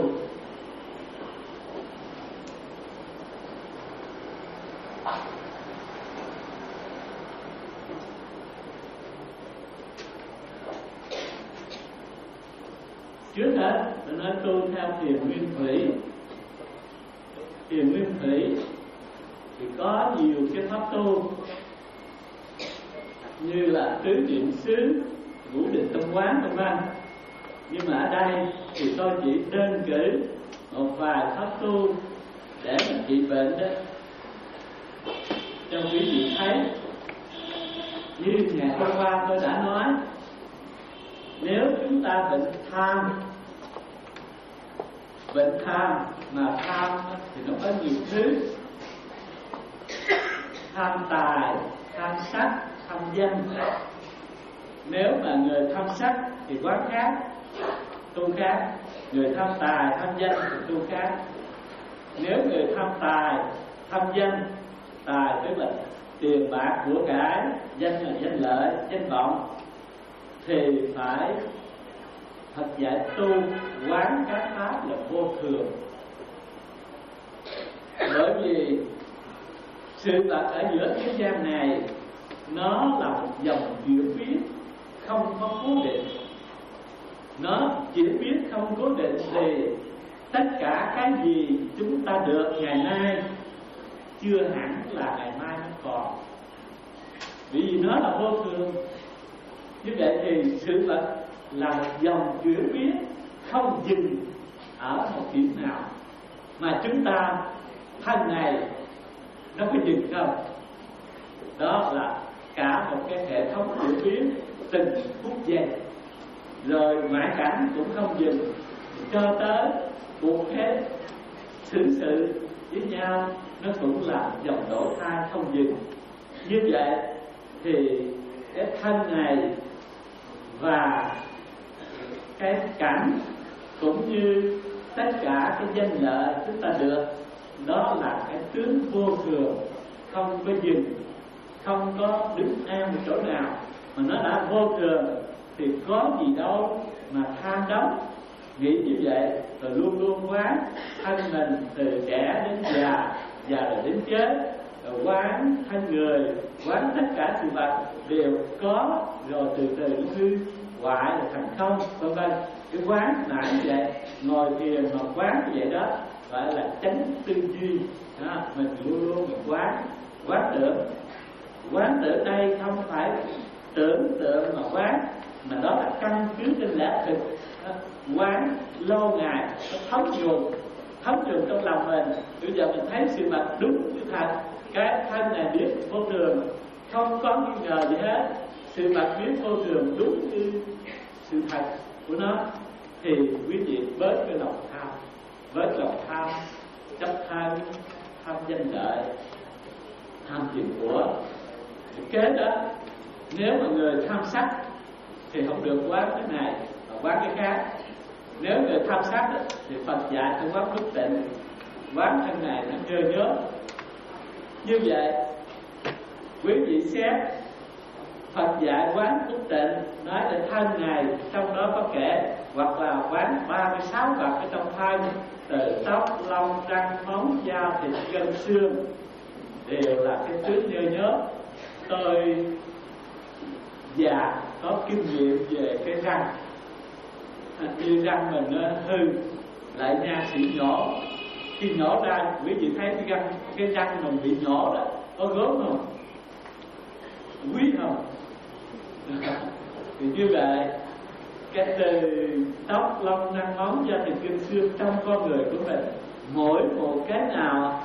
Trước hết tôi nói tu theo thiền nguyên thủy. Thiền nguyên thủy thì có nhiều cái pháp tu như là tứ niệm xứ, ngũ định tâm quán vân vân. Nhưng mà ở đây thì tôi chỉ đơn cử một vài pháp tu để mà trị bệnh đó, cho quý vị thấy. Như ngày hôm qua tôi đã nói, nếu chúng ta bệnh tham, bệnh tham mà tham thì nó có nhiều thứ: tham tài, tham sắc, tham danh. Nếu mà người tham sắc thì quán khác, tu khác. Người tham tài, tham danh thì tu khác. Nếu người tham tài, tham danh, tài tức là tiền bạc của cải, danh là danh lợi, danh vọng, thì phải thật giải tu quán các pháp là vô thường. Bởi vì sự vật ở giữa thế gian này nó là một dòng chuyển biến không có cố định. Nó chuyển biến không cố định thì tất cả cái gì chúng ta được ngày nay chưa hẳn là ngày mai nó còn. Vì vì nó là vô thường. Như vậy thì sự vật là một dòng chuyển biến không dừng ở một điểm nào. Mà chúng ta thân này nó có dừng không? Đó là cả một cái hệ thống chuyển biến từng phút giây. Rồi ngoại cảnh cũng không dừng, cho tới cuộc thế xử sự với nhau nó cũng là dòng đổi thay không dừng. Như vậy thì cái thân này và cái cảnh cũng như tất cả cái danh lợi chúng ta được, đó là cái tướng vô thường, không có dừng, không có đứng an một chỗ nào, mà nó đã vô thường thì có gì đâu mà tham đắm. Nghĩ như vậy rồi luôn luôn quán thân mình từ trẻ đến già, già rồi đến chết, rồi quán thân người, quán tất cả sự vật đều có, rồi từ từ nó hư hoại rồi thành không, vân vân. Cái quán nãy như vậy, ngồi thiền mà quán như vậy đó gọi là chánh tư duy. Đó, mình luôn luôn mình quán quán tưởng. Quán tưởng đây không phải tưởng tượng mà quán, mà đó là căn cứ trên lẽ thực. Đó, quán lâu ngày nó thấm nhuần thấm nhuần trong lòng mình. Bây giờ mình thấy sự vật đúng như thật, cái thân này biết vô thường, không có nghi ngờ gì hết. Sự vật biết vô thường đúng như sự thật của nó, thì quý vị bớt cái lòng tham, bớt lòng tham chấp tham, tham danh lợi, tham tiền của. Kế đó, nếu mà người tham sắc thì không được quán cái này mà quán cái khác. Nếu người tham sắc thì Phật dạy phải quán bất tịnh, quán thân này nó nhơ nhớ. Như vậy quý vị xét Phật dạy quán bất tịnh, nói là thân này trong đó có kể, hoặc là quán ba mươi sáu vật ở trong thân, từ tóc, lông, răng, móng, da, thịt, gân, xương, đều là cái thứ nhơ nhớ. Tôi già có kinh nghiệm về cái răng, như răng mình nó hư lại nha sĩ nhổ, khi nhổ ra quý vị thấy cái răng cái răng mình bị nhổ đó có gớm không, quý không? Thì như vậy cái từ tóc, lông, răng, móng, da, thịt, gân, xương trong con người của mình, mỗi một cái nào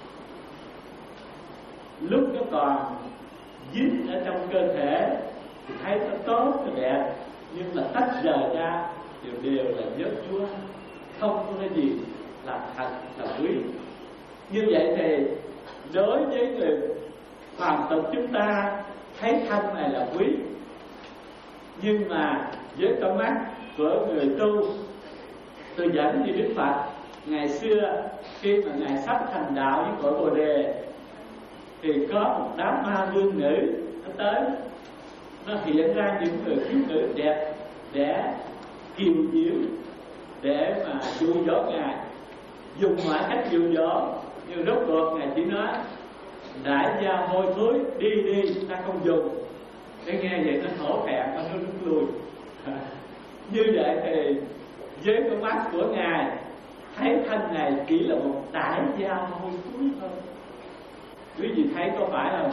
lúc nó còn dính ở trong cơ thể thì thấy nó tốt, nó đẹp, nhưng mà tách rời ra đều đều là nhớt chúa, không có cái gì là thật là quý. Như vậy thì đối với người phàm tục chúng ta thấy thân này là quý, nhưng mà với con mắt của người tu, tôi dẫn như Đức Phật ngày xưa khi mà ngài sắp thành đạo với cội Bồ Đề, thì có một đám ma vương nữ nó tới, nó hiện ra những người thiếu nữ đẹp để kiều diễu, để mà dụ dỗ ngài, dùng mọi cách dụ dỗ. Nhưng rốt cuộc ngài chỉ nói đại gia hôi thối, đi đi, ta không dùng. Để nghe vậy nó hổ thẹn, nó rút lui. Như vậy thì với con mắt của ngài thấy thân này chỉ là một đại gia hôi thối thôi. Quý vị thấy có phải không?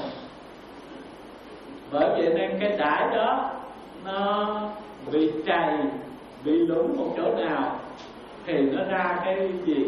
Bởi vậy nên cái đãi đó nó bị trầy, bị lủng một chỗ nào thì nó ra cái gì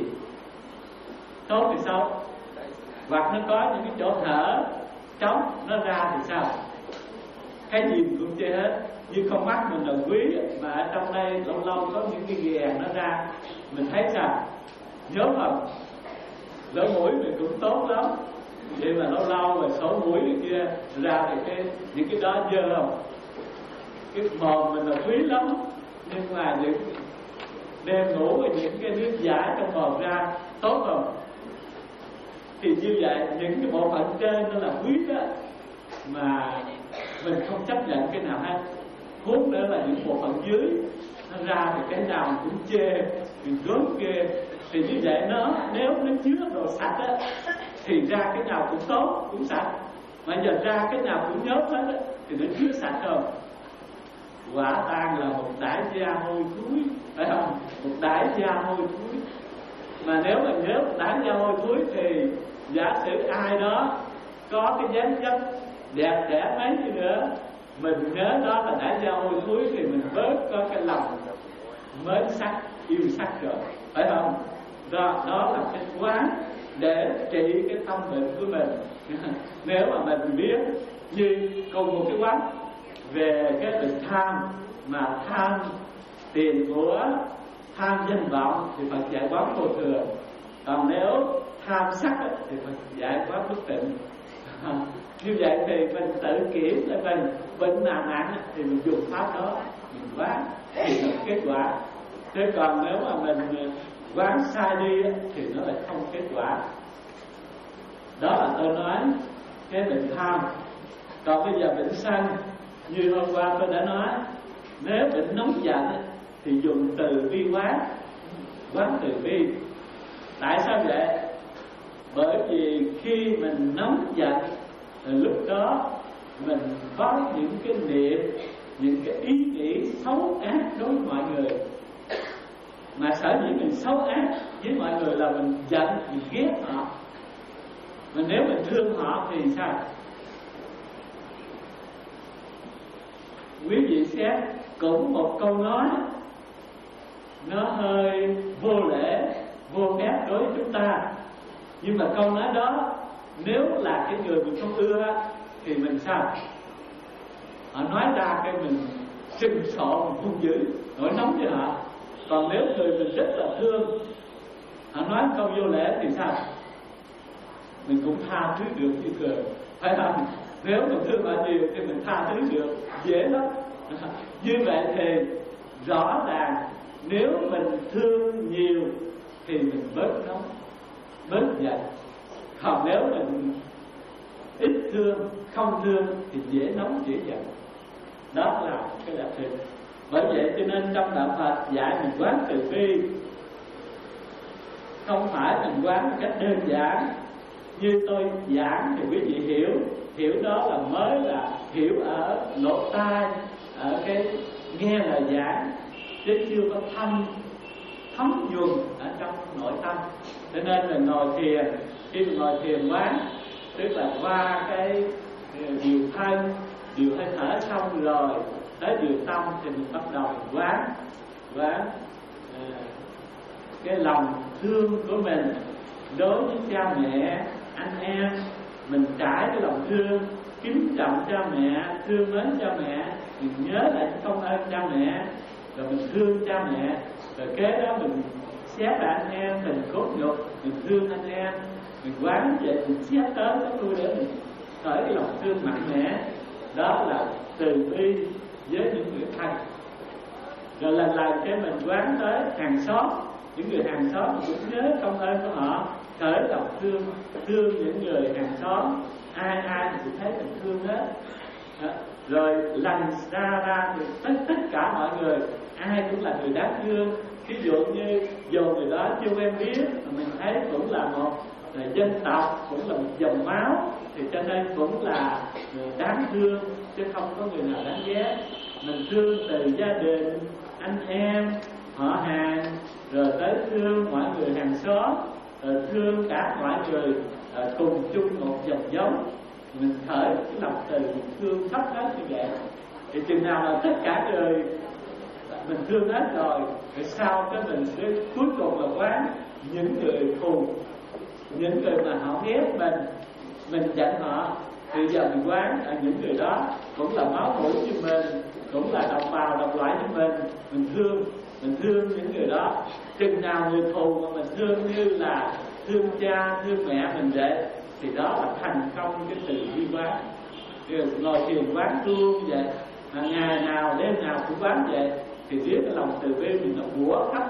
tốt thì xấu, hoặc nó có những cái chỗ thở trống nó ra thì sao? Cái gì cũng chơi hết. Như con mắt mình là quý, mà ở trong đây lâu lâu có những cái ghè nó ra, mình thấy sao? Nhớ không? Lỗ mũi mình cũng tốt lắm, vậy mà lâu lâu rồi sổ mũi này kia ra thì cái những cái đó dơ không? Cái mồm mình là quý lắm, nhưng mà những đêm ngủ rồi những cái nước giải trong mồm ra tốt không? Thì như vậy những cái bộ phận trên nó là quý đó, mà mình không chấp nhận cái nào hết. Huống nữa là những bộ phận dưới nó ra thì cái nào cũng chê, mình gớm kia. Thì như vậy nó nếu nó chứa đồ sạch á thì ra cái nào cũng tốt, cũng sạch. Mà giờ ra cái nào cũng nhớt hết á thì nó chứa sạch không? Quả tang là một đại gia hôi thối, phải không? Một đại gia hôi thối. Mà nếu mà nhớ một đại gia hôi thối thì giả sử ai đó có cái dáng dấp đẹp đẽ mấy đi nữa, mình nhớ đó là đại gia hôi thối thì mình bớt có cái lòng mến sắc, yêu sắc rồi, phải không? Đó, đó là cái quán để trị cái tâm bệnh của mình. Nếu mà mình biết như cùng một cái quán về cái bệnh tham, mà tham tiền của, tham danh vọng thì Phật dạy quán vô thường. Còn nếu tham sắc thì Phật dạy quán bất tịnh. Như vậy thì mình tự kiểm lại mình bệnh nào nặng thì mình dùng pháp đó mình quán thì nó kết quả. Thế còn nếu mà mình quán sai đi thì nó lại không kết quả. Đó là tôi nói cái bệnh tham. Còn bây giờ bệnh sân Như hôm qua tôi đã nói, nếu bệnh nóng giận thì dùng từ bi quán, quán từ bi. Tại sao vậy? Bởi vì khi mình nóng giận thì lúc đó mình có những cái niệm, những cái ý nghĩ xấu ác đối với mọi người. Mà sở dĩ mình xấu ác với mọi người là mình giận, mình ghét họ. Mà nếu mình thương họ thì sao? Quý vị xét cũng một câu nói nó hơi vô lễ, vô phép đối với chúng ta, nhưng mà câu nói đó nếu là cái người mình không ưa thì mình sao? Họ nói ra cái mình sưng sọ, mình hung dữ, nổi nóng với họ. Còn nếu người mình rất là thương, họ nói câu vô lễ thì sao? Mình cũng tha thứ được như thường, phải không? Nếu mình thương họ nhiều thì mình tha thứ được, dễ lắm. Như vậy thì rõ ràng nếu mình thương nhiều thì mình bớt nóng, bớt giận. Còn nếu mình ít thương, không thương thì dễ nóng, dễ giận. Đó là cái đặc trưng. Bởi vậy cho nên trong đạo Phật dạy mình quán từ bi, không phải mình quán một cách đơn giản như tôi giảng thì quý vị hiểu. Hiểu đó là mới là hiểu ở lỗ tai, ở cái nghe lời giảng, chứ chưa có thâm thấm nhuần ở trong nội tâm. Cho nên mình ngồi thiền, khi mình ngồi thiền quán, tức là qua cái điều thân, điều hơi thở xong rồi tới điều tâm thì mình bắt đầu mình quán quán à, cái lòng thương của mình đối với cha mẹ, anh em. Mình trải cái lòng thương, kính trọng cha mẹ, thương mến cha mẹ, mình nhớ lại công ơn cha mẹ, rồi mình thương cha mẹ, rồi kế đó mình xét lại anh em, mình cốt nhục, mình thương anh em, mình quán vậy, mình xét tới cái tôi để mình khởi cái lòng thương mạnh mẽ. Đó là từ bi với những người thân. Rồi lần lần cái mình quán tới hàng xóm, những người hàng xóm mình cũng nhớ công ơn của họ, khởi lòng thương, thương những người hàng xóm, ai ai cũng thấy mình thương hết. Đó. Rồi lần ra ra thì tất tất cả mọi người ai cũng là người đáng thương. Ví dụ như dù người đó chưa quen biết, mình thấy cũng là một là dân tộc, cũng là một dòng máu, thì cho nên cũng là người đáng thương, chứ không có người nào đáng ghét. Mình thương từ gia đình, anh em, họ hàng, rồi tới thương mọi người hàng xóm, rồi thương cả mọi người cùng chung một dòng giống. Mình khởi cái lòng từ thương khắp hết như vậy, thì chừng nào là tất cả người mình thương hết rồi, rồi sau cái mình sẽ cuối cùng là quán những người thù, những người mà họ ghét mình, mình giận họ, thì giờ mình quán à, những người đó cũng là máu mủ như mình, cũng là đồng bào đồng loại như mình, mình thương, mình thương những người đó. Chừng nào người thù mà mình thương như là thương cha, thương mẹ mình vậy, thì đó là thành công cái từ bi quán. Ngồi thiền quán luôn vậy, mà ngày nào đêm nào cũng quán vậy, thì biết cái lòng từ bi mình nó bủa khắp.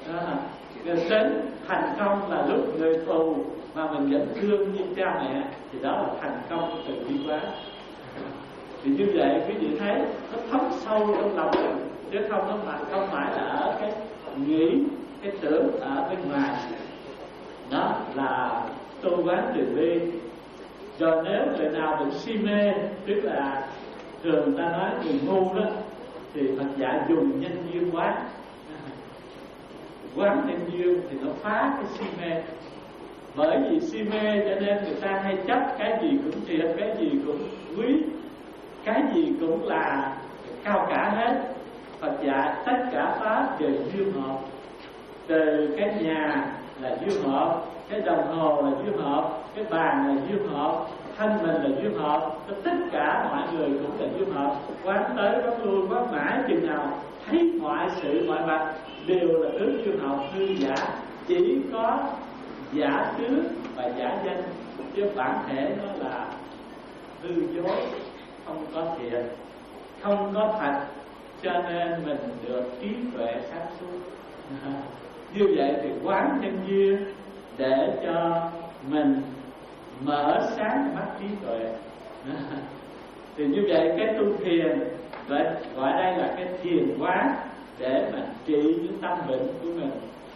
Rồi đến thành công là lúc người thù mà mình vẫn thương như cha mẹ, thì đó là thành công của từ bi quán. Thì như vậy quý vị thấy nó thấm sâu trong lòng mình, chứ không nó phải không phải là ở cái nghĩ, cái tưởng ở bên ngoài. Đó là tu quán từ bi. Rồi nếu người nào bị si mê, tức là thường ta nói người ngu đó, thì Phật dạy dùng nhân duyên quán. Quán nhân duyên thì nó phá cái si mê. Bởi vì si mê cho nên người ta hay chấp cái gì cũng thiệt, cái gì cũng quý, cái gì cũng là cao cả hết. Phật dạy tất cả pháp đều duyên hợp. Từ cái nhà là duyên hợp, cái đồng hồ là duyên hợp, cái bàn là duyên hợp, thân mình là duyên hợp, tất cả mọi người cũng là duyên hợp. Quán tới quán lui, quán mãi chừng nào thấy mọi sự mọi vật đều là tướng duyên hợp, hư giả. Chỉ có giả trước và giả danh, chứ bản thể nó là hư dối, không có thiện, không có thật, cho nên mình được trí tuệ sáng suốt. Như vậy thì quán nhân duyên để cho mình mở sáng mắt trí tuệ. Thì như vậy cái tu thiền gọi, gọi đây là cái thiền quán để mà trị những tâm bệnh của mình.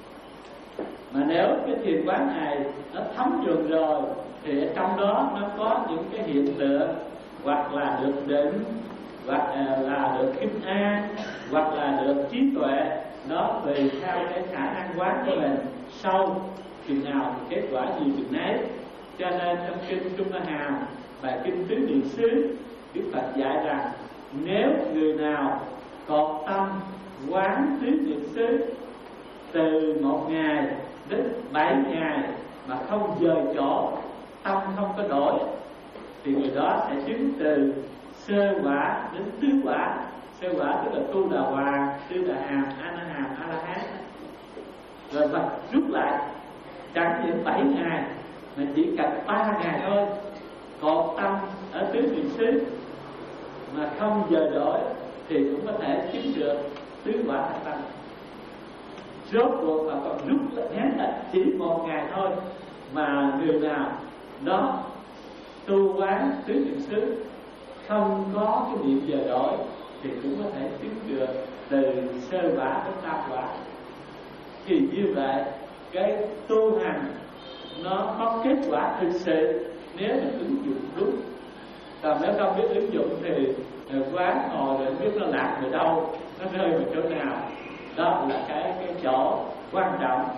Mà nếu cái thiền quán này nó thấm nhuần rồi thì ở trong đó nó có những cái hiện tượng hoặc là được định, hoặc là được kinh an, hoặc là được trí tuệ. Nó tùy theo cái khả năng quán của mình, sâu chừng nào thì kết quả gì chừng nấy. Cho nên trong kinh Trung La Hàm, bài kinh Tứ Niệm xứ, Đức Phật dạy rằng nếu người nào còn tâm quán tứ niệm xứ từ một ngày đến bảy ngày mà không dời chỗ, tâm không có đổi, thì người đó sẽ chứng từ sơ quả đến tứ quả. Sơ quả tức là tu đà hoàng, tứ đà hàm, a na hàm, a la hán. Rồi Phật rút lại, chẳng những bảy ngày mà chỉ cần ba ngày thôi, còn tâm ở tứ niệm xứ mà không dời đổi thì cũng có thể chứng được tứ quả thánh tâm. Rốt cuộc mà còn rút ngắn là chỉ một ngày thôi, mà người nào đó tu quán tứ niệm xứ không có cái niệm dời đổi thì cũng có thể chứng được từ sơ quả đến tam quả. Thì như vậy cái tu hành nó có kết quả thực sự nếu mình ứng dụng đúng. Còn nếu không biết ứng dụng thì quán ngồi rồi biết nó lạc về đâu, nó rơi vào chỗ nào. Đó là cái cái chỗ quan trọng.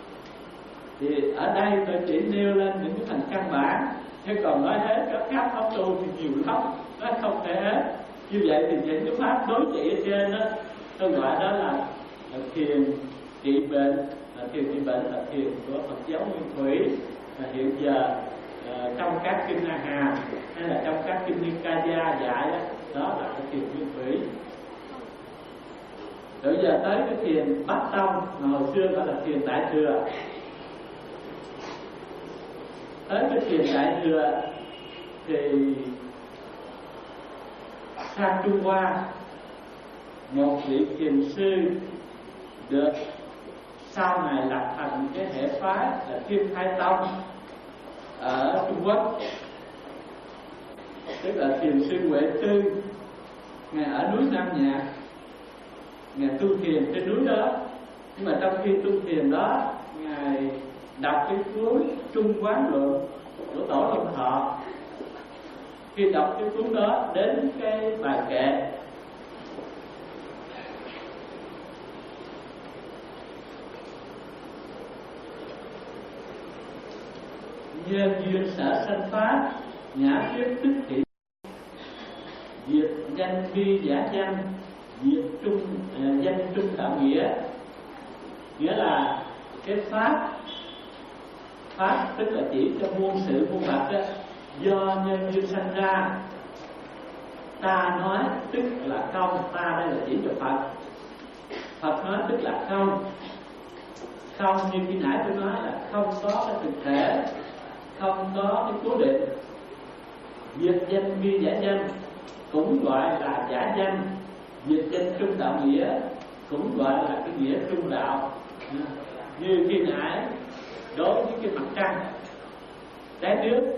Thì ở đây tôi chỉ nêu lên những cái thành căn bản, chứ còn nói hết các pháp pháp tu thì nhiều lắm, nó không thể hết. Như vậy thì những cái pháp đối trị ở trên đó, tôi gọi đó là, là thiền trị bệnh. Là thiền trị bệnh là thiền của Phật giáo Nguyên Thủy. Là hiện giờ uh, trong các kinh A Hàm hay là trong các kinh Nikaya dạy đó, đó là cái thiền Nguyên Thủy. Bây giờ tới cái thiền Bắc Tông mà hồi xưa gọi là thiền Đại Thừa. Tới cái thiền Đại Thừa thì sang Trung Hoa, một vị thiền sư được sau này lập thành cái hệ phái là Thiên Thai Tông ở Trung Quốc, tức là thiền sư Huệ Tư. Ngài ở núi Nam Nhạc, Ngài tu thiền trên núi đó. Nhưng mà trong khi tu thiền đó, Ngài đọc cái cuốn Trung Quán Luận của Tổ Long Thọ. Khi đọc cái cuốn đó đến cái bài kệ nhân duyên sở sanh pháp, nhã thuyết tức thị, diệt danh vi giả danh, diệt trung uh, danh trung đạo nghĩa. Nghĩa là cái pháp pháp tức là chỉ cho muôn sự muôn vật đó, do nhân duyên sanh ra. Ta nói tức là không, ta đây là chỉ cho Phật. Phật nói tức là không. Không như khi nãy tôi nói là không có cái thực thể, không có cái cố định. Diệt danh vi giả danh cũng gọi là giả danh. Diệt danh trung đạo nghĩa cũng gọi là cái nghĩa trung đạo. Như khi nãy đối với cái mặt trăng đáy nước,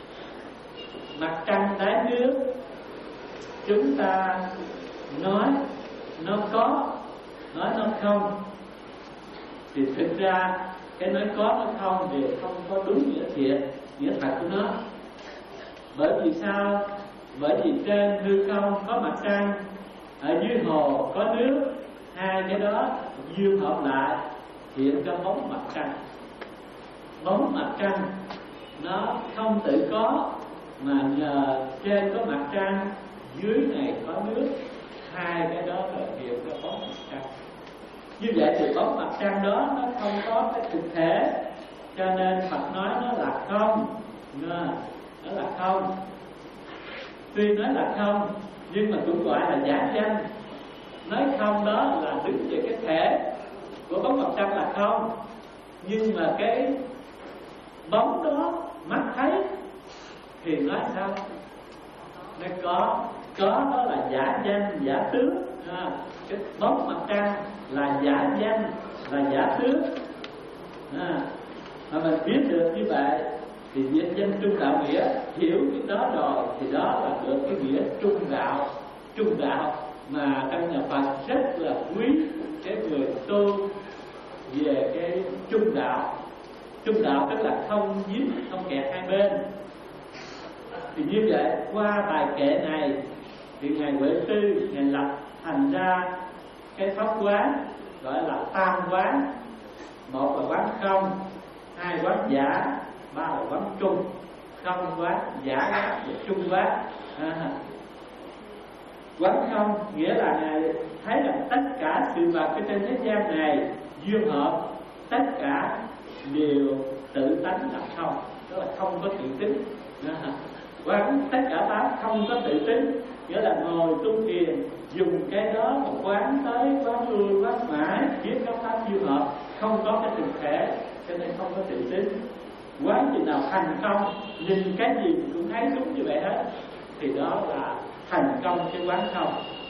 mặt trăng đáy nước, chúng ta nói nó có, nói nó không, thì thực ra cái nói có nó không thì không có đúng nghĩa thiệt, nghĩa thật của nó. Bởi vì sao? Bởi vì trên hư không có mặt trăng, ở dưới hồ có nước, hai cái đó dương hợp lại hiện ra bóng mặt trăng. Bóng mặt trăng nó không tự có, mà nhờ trên có mặt trăng, dưới này có nước, hai cái đó là hiện ra bóng mặt trăng. Như vậy thì bóng mặt trăng đó nó không có cái thực thể, cho nên Phật nói nó là không. Nó là không. Tuy nói là không nhưng mà cũng gọi là giả danh. Nói không đó là đứng về cái thể của bóng mặt trăng là không, nhưng mà cái bóng đó mắt thấy thì nói sao? Nó có, có đó là giả danh, giả tướng. À, cái bóng mặt trăng là giả danh, là giả tướng. À, mà mình biết được như vậy Thì danh trung đạo nghĩa hiểu cái đó rồi thì đó là được cái nghĩa trung đạo. Trung đạo mà trong nhà Phật rất là quý cái người tu về cái trung đạo. Trung đạo tức là không giết, không kẹt hai bên. Thì như vậy qua bài kệ này thì ngài Huệ Sư ngài lập thành ra cái pháp quán gọi là tam quán. Một là quán không, hai quán giả, ba là quán trung. Không quán, giả quán và trung quán. À, quán không nghĩa là ngài thấy rằng tất cả sự vật ở trên thế gian này duyên hợp, tất cả đều tự tánh là không, tức là không có tự tính. À, quán tất cả pháp không có tự tính, nghĩa là ngồi tu thiền dùng cái đó mà quán tới quán lui quán mãi biết các pháp duyên hợp, không có cái thực thể cho nên không có tự tính. Quán chừng nào thành công, nhìn cái gì cũng thấy đúng như vậy hết, thì đó là thành công cái quán không.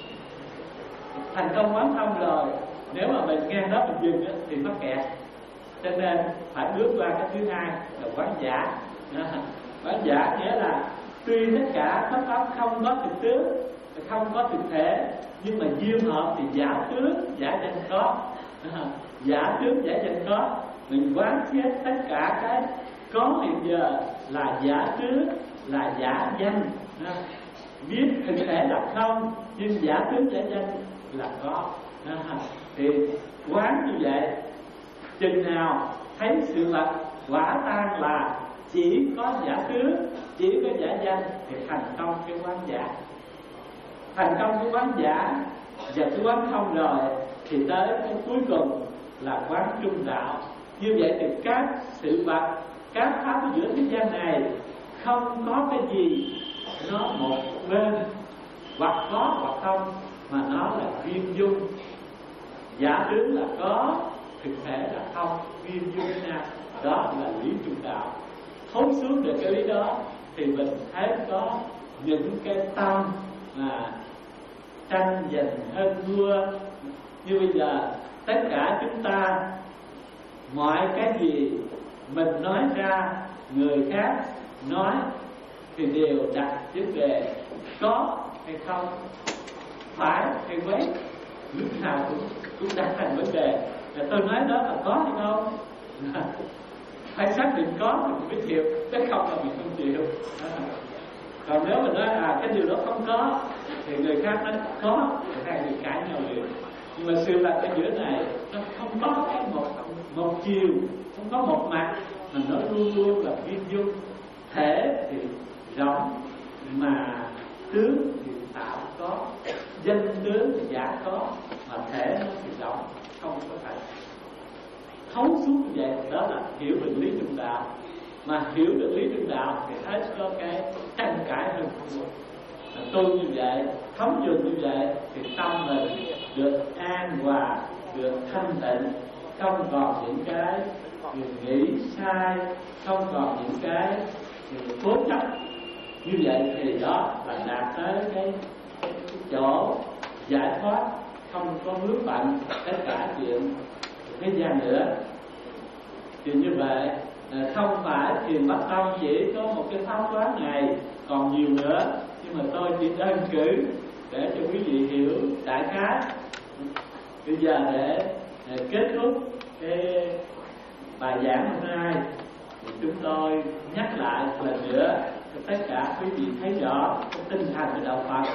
Thành công quán không rồi, nếu mà mình ngang đó mình dừng thì nó kẹt, cho nên phải bước qua cái thứ hai là quán giả. Quán giả nghĩa là tuy tất cả các pháp không có thực tướng, không có thực thể, nhưng mà duyên hợp thì giả tướng giả danh có. Giả tướng giả danh có, mình quán xét tất cả cái có hiện giờ là giả tướng, là giả danh. Biết thực thể là không, nhưng giả tướng giả danh là có. Thì quán như vậy, chừng nào thấy sự vật quả tan là chỉ có giả tướng, chỉ có giả danh thì thành công cái quán giả. Thành công cái quán giả và cái quán không rồi thì tới cái cuối cùng là quán trung đạo. Như vậy thì các sự vật, các pháp ở giữa thế gian này không có cái gì nó một bên, hoặc có hoặc không, mà nó là viên dung. Giả tướng là có, thực thể là không, viên dung nha. Đó là lý trung đạo. Thấu suốt được cái lý đó thì mình thấy có những cái tâm mà tranh giành hơn thua. Như bây giờ tất cả chúng ta, mọi cái gì mình nói ra, người khác nói thì đều đặt vấn đề có hay không, phải hay quấy, lúc nào cũng cũng đặt thành vấn đề là tôi nói đó là có hay không. Phải xác định có thì mình mới chịu, chứ không là mình không chịu. À. Còn nếu mình nói à cái điều đó không có thì người khác nói có, thì hai người cãi nhau liền. Nhưng mà sự là cái giữa này nó không có cái một một chiều, không có một mặt, mà nó luôn luôn là viên dung. Thể thì rộng mà tướng thì tạo có, danh tướng thì giả có, mà thể nó thì rộng không có thật. Thấu suốt như vậy đó là hiểu được lý trung đạo. Mà hiểu được lý trung đạo thì hết có cái tranh cãi hơn thua. Tu như vậy, thống dừng như vậy thì tâm mình được an hòa, được thanh tịnh, không còn những cái nghĩ sai, không còn những cái cố chấp. Như vậy thì đó là đạt tới cái, cái, cái chỗ giải thoát, không có vướng bận tất cả chuyện thế gian nữa. Thì như vậy không phải thiền Bắc Tông chỉ có một cái pháp quán này, còn nhiều nữa, nhưng mà tôi chỉ đơn cử để cho quý vị hiểu đại khái. Bây giờ để, để kết thúc cái bài giảng hôm nay thì chúng tôi nhắc lại một lần nữa cho tất cả quý vị thấy rõ cái tinh thần của đạo Phật.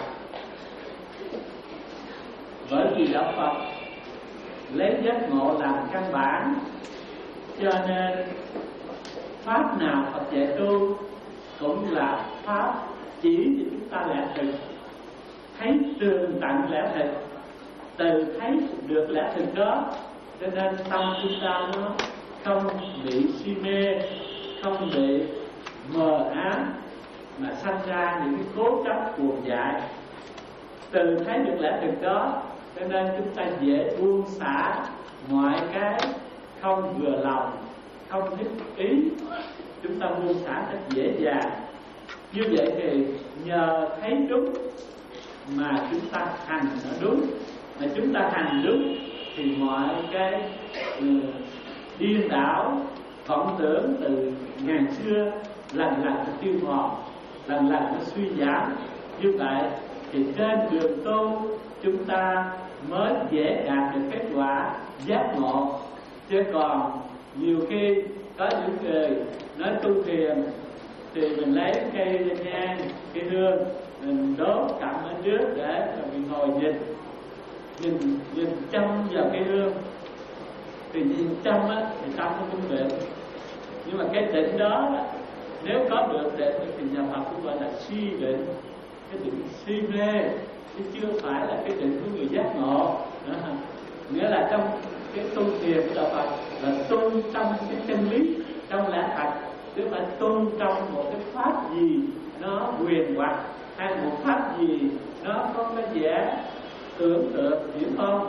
Bởi vì đạo Phật lấy giác ngộ làm căn bản, cho nên pháp nào Phật dạy tu cũng là pháp chỉ cho chúng ta lẽ thực, thấy tường tận lẽ thực. Từ thấy được lẽ thực đó, cho nên tâm chúng ta nó không bị si mê, không bị mờ ám, mà sanh ra những cái cố chấp cuồng dại. Từ thấy được lẽ thực đó, cho nên chúng ta dễ buông xả mọi cái không vừa lòng, không thích ý, chúng ta buông xả rất dễ dàng. Như vậy thì nhờ thấy đúng mà chúng ta hành nó đúng, mà chúng ta hành đúng thì mọi cái uh, điên đảo vọng tưởng từ ngàn xưa lần lần nó tiêu mòn, lần lần nó suy giảm. Như vậy thì trên đường tu chúng ta mới dễ đạt được kết quả giác ngộ. Chứ còn nhiều khi có những người nói tu thiền thì mình lấy cây nhang, cây hương mình đốt cặn ở trước để rồi mình ngồi nhìn nhìn nhìn chăm vào cây hương, thì nhìn chăm á thì tâm nó cũng định. Nhưng mà cái định đó nếu có được định thì nhà Phật cũng gọi là si định, cái định si mê, chứ chưa phải là cái định của người giác ngộ. Đó. Nghĩa là trong cái tu thiền của đạo Phật là tu trong cái chân lý, trong lẽ thật, chứ phải tu trong một cái pháp gì nó huyền hoặc, hay một pháp gì nó có cái vẻ tưởng tượng hiểu không.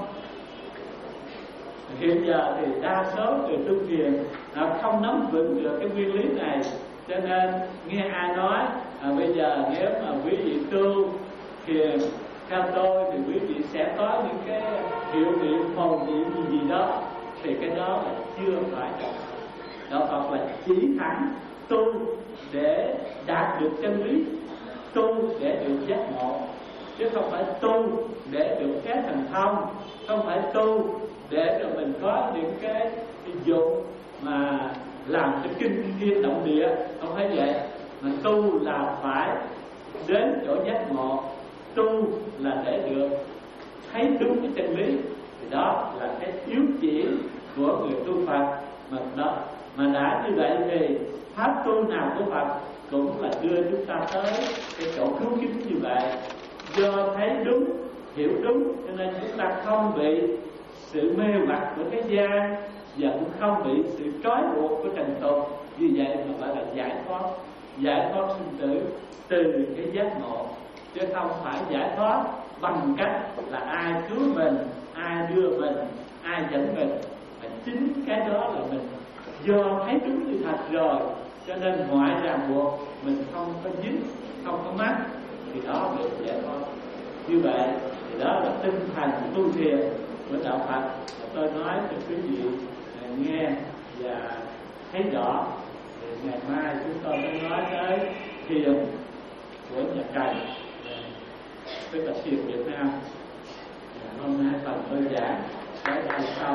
Hiện giờ thì đa số người tu thiền họ không nắm vững được cái nguyên lý này, cho nên nghe ai nói à, bây giờ nếu mà quý vị tu thiền theo tôi thì quý vị sẽ có những cái hiệu niệm màu nhiệm gì gì đó, thì cái đó là chưa phải. Đạo Phật là chỉ thẳng tu để đạt được chân lý, tu để được giác ngộ, chứ không phải tu để được cái thần thông, không phải tu để rồi mình có những cái, cái dụng mà làm cho kinh thiên động địa, không phải vậy. Mà tu là phải đến chỗ giác ngộ, tu là để được thấy đúng cái chân lý. Thì đó là cái yếu chỉ của người tu Phật. Mà đó mà đã như vậy thì pháp tu nào của Phật cũng là đưa chúng ta tới cái chỗ cứu kính như vậy. Do thấy đúng, hiểu đúng, cho nên chúng ta không bị sự mê hoặc của thế gian và cũng không bị sự trói buộc của trần tục. Như vậy mà gọi là giải thoát, giải thoát sinh tử từ cái giác ngộ, chứ không phải giải thoát bằng cách là ai cứu mình, ai đưa mình, ai dẫn mình. Mà chính cái đó là mình do thấy đúng như thật rồi, cho nên ngoại ràng buộc mình không có dính, không có mắc, thì đó được giải thoát. Như vậy thì đó là tinh thần tu thiền của đạo Phật. Tôi nói cho quý vị nghe và thấy rõ. Thì ngày mai chúng tôi mới nói tới thiền của nhà Trần, tức là thiền Việt Nam. Hôm nay phần tôi giảng tới đây xong.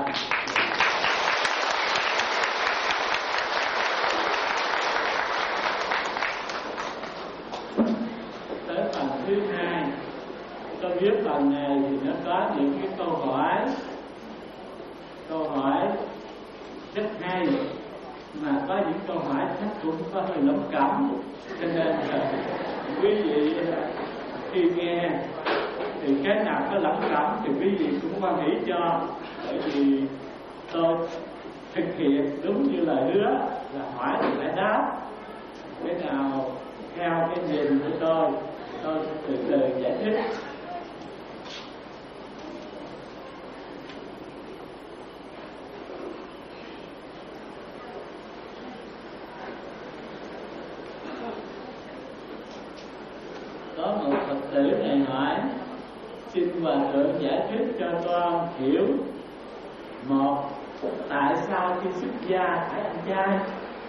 Tới phần thứ hai, tôi biết phần này thì nó có những cái câu hỏi, câu hỏi rất hay, mà có những câu hỏi chắc cũng có hơi lắm cẩm, cho nên là quý vị khi nghe thì cái nào có lắm cẩm thì quý vị cũng quan hỷ cho, bởi vì tôi thực hiện đúng như lời hứa là hỏi thì phải đáp. Cái nào theo cái nhìn của tôi, tôi sẽ từ từ giải thích. Có một Phật tử này hỏi: xin Hòa Thượng giải thích cho con hiểu, một, tại sao khi xuất gia phải ăn chay?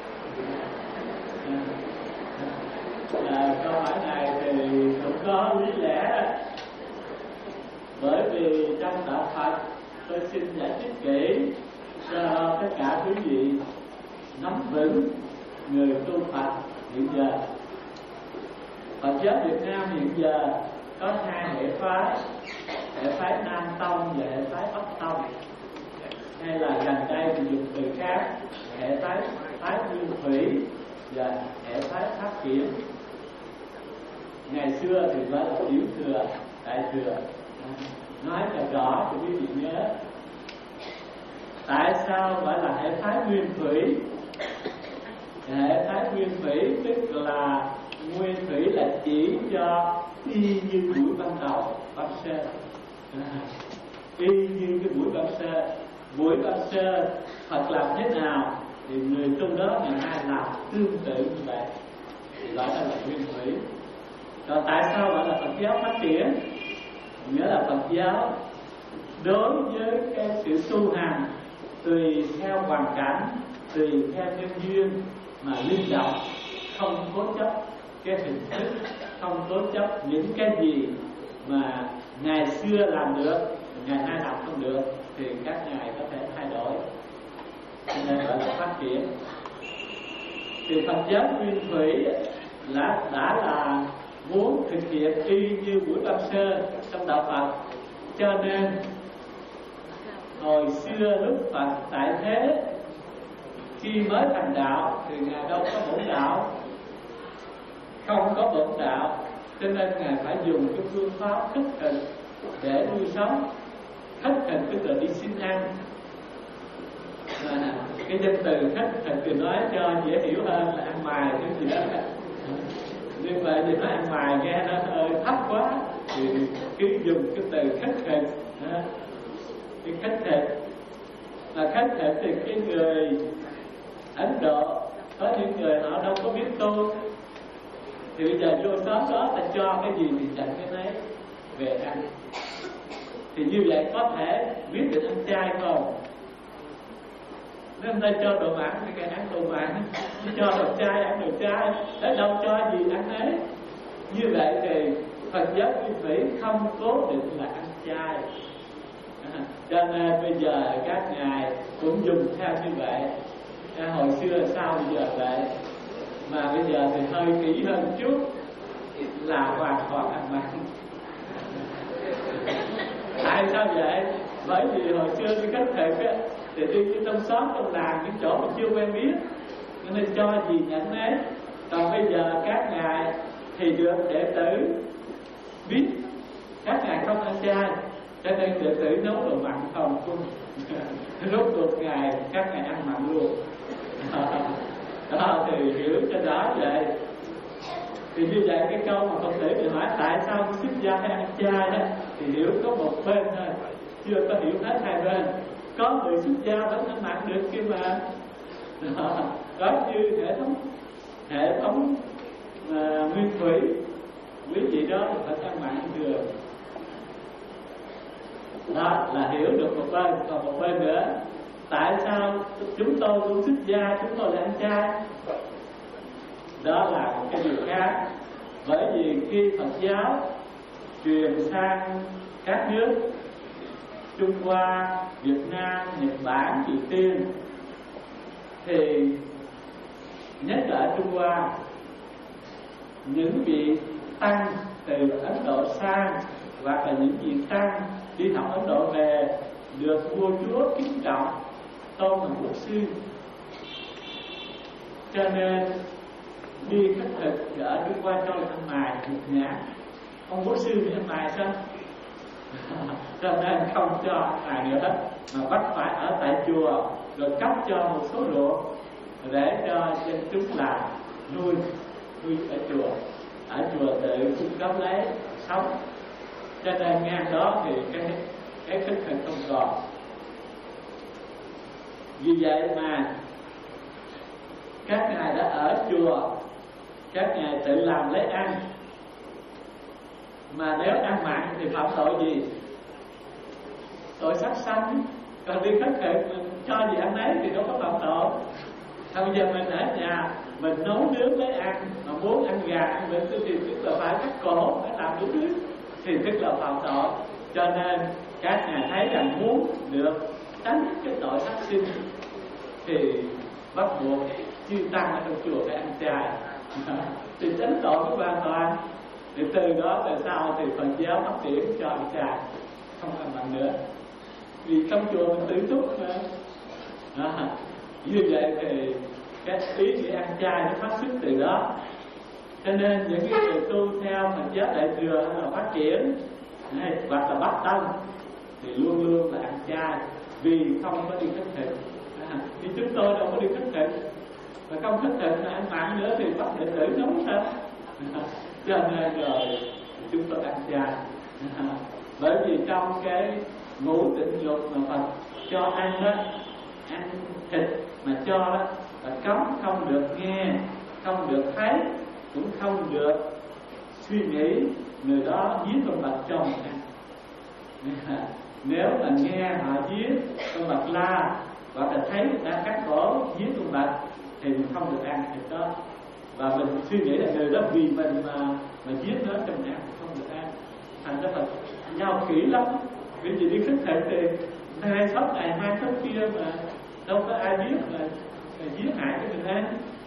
À, câu hỏi này thì cũng có lý lẽ, bởi vì trong đạo Phật, tôi xin giải thích kỹ cho tất cả quý vị nắm vững người tu Phật hiện giờ. Phật giáo Việt Nam hiện giờ có hai hệ phái, hệ phái Nam Tông và hệ phái Bắc Tông, hay là gần đây thì dùng từ khác, hệ phái phái Nguyên Thủy và hệ phái Pháp Kiển. Ngày xưa thì gọi là Tiểu Thừa, Đại Thừa. Nói cho rõ cho quý vị nhớ. Tại sao gọi là hệ phái Nguyên Thủy? Hệ phái Nguyên Thủy tức là Nguyên Thủy là chỉ cho y như buổi ban đầu, ban sơ, y như cái buổi ban sơ. Buổi ban sơ Phật làm thế nào thì người tu đó ngày nay làm tương tự như vậy, thì gọi là Nguyên Thủy. Rồi tại sao gọi là Phật giáo phát triển? Nghĩa là Phật giáo đối với cái sự tu hành tùy theo hoàn cảnh, tùy theo nhân duyên mà linh động. không cố chấp cái hình thức, không cố chấp những cái gì mà ngày xưa làm được, ngày nay làm không được, thì các ngài có thể thay đổi, cho nên gọi là phát triển. Thì Phật giáo Nguyên Thủy là đã là muốn thực hiện y như buổi Băng Sơ trong đạo Phật, cho nên hồi xưa lúc Phật tại thế, khi mới thành đạo thì ngài đâu có bổn đạo, không có bổn đạo, cho nên ngài phải dùng cái phương pháp thức thực để nuôi sống. Thức thực tức là đi xin ăn. À, cái danh từ thức thực thì nói cho dễ hiểu hơn là ăn mài cái gì đó. Nhưng mà vì nó ăn mài nghe nó hơi thấp quá thì cứ dùng cái từ thức thực. Cái thức thực là thức thực thì cái người Ấn Độ có những người họ đâu có biết tu, thì bây giờ vô xóm đó ta cho cái gì thì nhận cái đấy về ăn. Thì như vậy có thể biết được ăn chay không? Nếu người ta cho đồ mặn thì cái ăn đồ mặn, cho đồ chay ăn đồ chay, để đâu cho gì ăn đấy. Như vậy thì Phật giáo Nguyên Thủy không cố định là ăn chay. À, cho nên bây giờ các ngài cũng dùng theo như vậy. À, hồi xưa sao bây giờ vậy? Mà bây giờ thì hơi kỹ hơn chút, là hoàn toàn ăn mặn. Tại sao vậy? Bởi vì hồi xưa đi khách thực á, thì đi như trong xóm, trong làng, những chỗ mà chưa quen biết, nên cho gì nhận đấy. Còn bây giờ các ngài thì được đệ tử biết các ngài không ăn chay, cho nên đệ tử nấu đồ mặn không cung. Rốt cuộc ngài các ngài ăn mặn luôn. Đó thì hiểu cho đó vậy. Thì như vậy cái câu mà Phật tử thì hỏi tại sao xuất gia hay ăn chay đó, thì hiểu có một bên thôi, chưa có hiểu hết hai bên. Có người xuất gia vẫn ăn mặn được kia mà. Đó, đó như hệ thống hệ thống uh, Nguyên Thủy, quý vị đó phải ăn mặn được. Đó là hiểu được một bên. Còn một bên nữa, tại sao chúng tôi cũng xuất gia, chúng tôi lại ăn chay? Đó là một cái điều khác. Bởi vì khi Phật giáo truyền sang các nước Trung Hoa, Việt Nam, Nhật Bản, Triều Tiên, thì nhất là ở Trung Hoa, những vị tăng từ Ấn Độ sang hoặc là những vị tăng đi học Ấn Độ về được vua chúa kính trọng, tôn làm quốc sư. Cho nên đi khất thực ở Trung Hoa cho ăn mài một nhã. Ông quốc sư thì ăn mài sao? Cho nên không cho ăn mài nữa hết, mà bắt phải ở tại chùa rồi cấp cho một số ruộng để cho dân chúng làm nuôi nuôi ở chùa, ở chùa tự cung cấp lấy sống. Cho nên ngang đó thì cái cái khất thực không còn. Vì vậy mà các ngài đã ở chùa, các ngài tự làm lấy ăn. Mà nếu ăn mặn thì phạm tội gì? Tội sát sanh. Còn đi khất thực mình cho gì ăn đấy thì đâu có phạm tội. Thôi bây giờ mình ở nhà mình nấu nướng lấy ăn, mà muốn ăn gà ăn vịt thì tức là phải cắt cổ, phải làm đúng nước, thì tức là phạm tội. Cho nên các ngài thấy rằng muốn được tránh cái tội sát sinh thì bắt buộc chư tăng ở trong chùa phải ăn chay thì tránh tội cũng hoàn toàn. Thì từ đó tại sao thì Phật giáo phát triển cho ăn chay, không ăn mặn nữa. Vì trong chùa mình tự túc mà. Đó. Như vậy thì cái ý nghĩa ăn chay nó phát xuất từ đó. Cho nên những cái người tu theo Phật giáo Đại Thừa hay là phát triển hay, hoặc là Bắc Tông thì luôn luôn là ăn chay, vì không có đi khất thực. Vì chúng tôi đâu có đi khất thực, và không khất thực mà ăn mặn nữa thì bắt đệ tử nấu sao? Cho nên rồi chúng tôi ăn chay. Bởi vì trong cái ngũ tịnh dục mà Phật cho ăn đó, ăn thịt mà cho đó là cấm không được nghe, không được thấy, cũng không được suy nghĩ người đó giết con vật cho mình ăn. Nếu mà nghe họ giết con vật la, hoặc là thấy người ta cắt cổ giết con vật thì mình không được ăn thịt đó. và mình suy nghĩ là người đó vì mình mà mà giết nó trong nhà không được ăn, thành ra là nhau kỹ lắm. Vì gì đi khích thịt thì nay sống này mai sống kia mà đâu có ai biết mà, mà giết hại cái mình ăn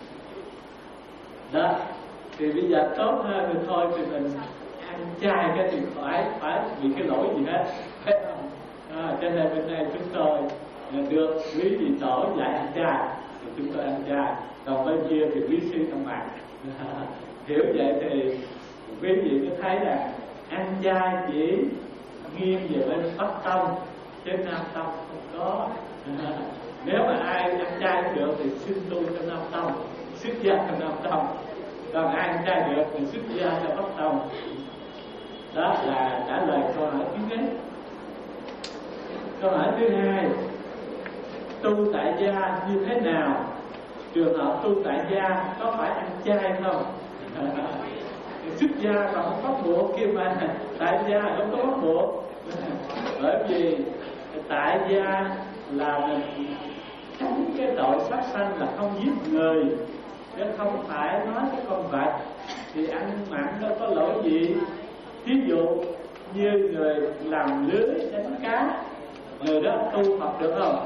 đó. Thì bây giờ tốt hơn thì thôi thì mình ăn chay cái thì phải phải bị cái lỗi gì hết, phải không? À, cho nên bên đây chúng tôi được quý vị tổ dạy ăn chay thì chúng tôi ăn chay, còn bên kia thì quý sư không ăn. Hiểu vậy thì quý vị mới thấy là ăn chay chỉ nghiêng về bên Bắc Tông chứ Nam Tông không có. Nếu mà ai ăn chay được thì xin tu cho Nam Tông, xuất gia cho Nam Tông, còn ai ăn chay được thì xuất gia cho Bắc Tông. Đó là trả lời câu hỏi thứ nhất. Câu hỏi thứ hai, tu tại gia như thế nào? Trường hợp tu tại gia có phải ăn chay không? Xuất gia còn không bắt buộc kia mà, tại gia không có bắt buộc. Bởi vì tại gia là mình tránh cái tội sát sanh là không giết người, chứ không phải nói cái con vật thì ăn mặn đâu có lỗi gì. Ví dụ như người làm lưới đánh cá, người đó tu Phật được không?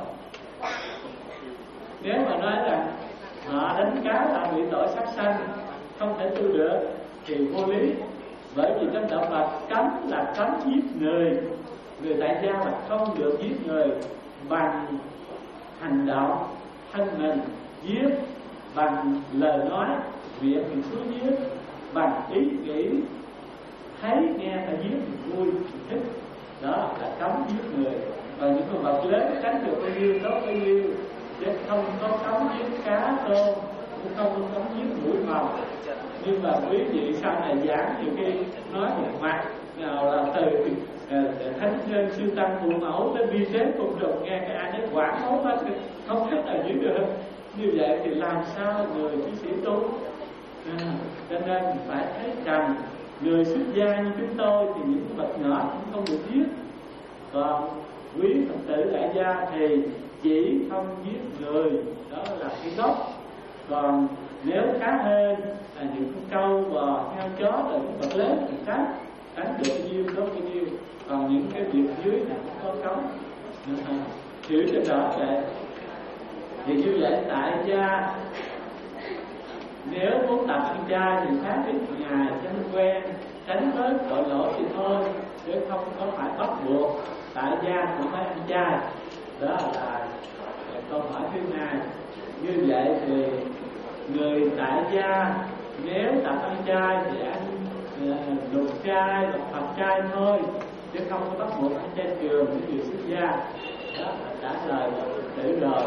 Nếu mà nói rằng họ đánh cá là bị tội sát sanh, không thể tu được thì vô lý. Bởi vì trong đạo Phật cấm là cấm giết người. Người tại gia là không được giết người bằng hành động thân mình, giết bằng lời nói miệng thì xuống giết, bằng ý nghĩ thấy nghe ta giết thì vui thì thích. Đó là cấm giết người. Và những con vật lớn tránh được bao nhiêu tốt bao nhiêu, chứ không có cấm giết cá tôm, cũng không có cấm giết mũi màu. Nhưng mà quý vị sau này giảng nhiều khi nói một mặt nào là từ uh, thánh nhân siêu tăng phụ mẫu đến vi tế cùng đồng nghe cái anh ấy quảng hốt hết, không cách nào giữ được. Như vậy thì làm sao người chiến sĩ tu? À, cho nên phải thấy rằng người xuất gia như chúng tôi thì những vật nhỏ cũng không được giết, còn quý Phật tử tại gia thì chỉ không giết người, đó là cái gốc. Còn nếu cá hên là những con trâu bò heo chó là những vật lớn thì khác, đánh được bao nhiêu đó bao nhiêu. Còn những cái việc dưới là không có cấm. Hiểu cho rõ vậy. Thì như vậy tại gia nếu muốn tập ăn chay thì khác ít ngày cho nó quen, tránh bớt tội lỗi thì thôi, chứ không có phải bắt buộc tại gia cũng phải ăn chay. Đó là câu hỏi thứ hai. Như vậy thì người tại gia nếu tập ăn chay thì ăn lục chay, lục Phật chay thôi, chứ không có bắt buộc ăn chay trường với người xuất gia. Đó là trả lời của Phật tử rồi.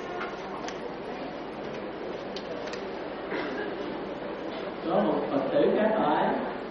Có một Phật tử khác hỏi: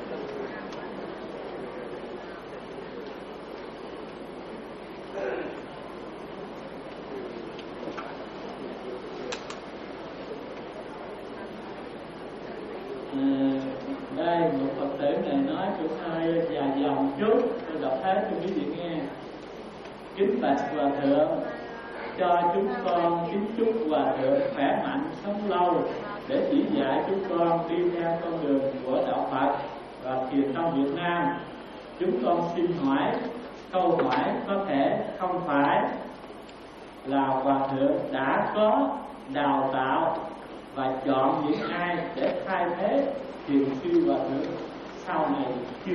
đây một Phật tử này nói cũng hơi dài dòng chút, tôi đọc hết cho quý vị nghe. Kính bạch Hòa Thượng, cho chúng con kính chúc Hòa Thượng khỏe mạnh sống lâu để chỉ dạy chúng con đi theo con đường của đạo Phật và thiền tông Việt Nam. Chúng con xin hỏi câu hỏi có thể không phải là Hòa Thượng đã có đào tạo và chọn những ai để thay thế thiền sư Hòa Thượng sau này chưa?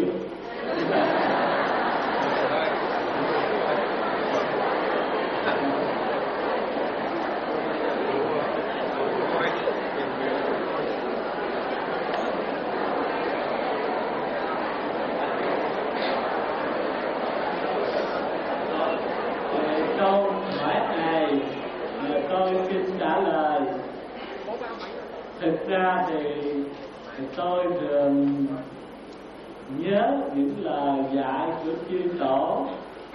Câu hỏi này tôi xin trả lời. Thực ra thì tôi thường nhớ những lời dạy của chư tổ,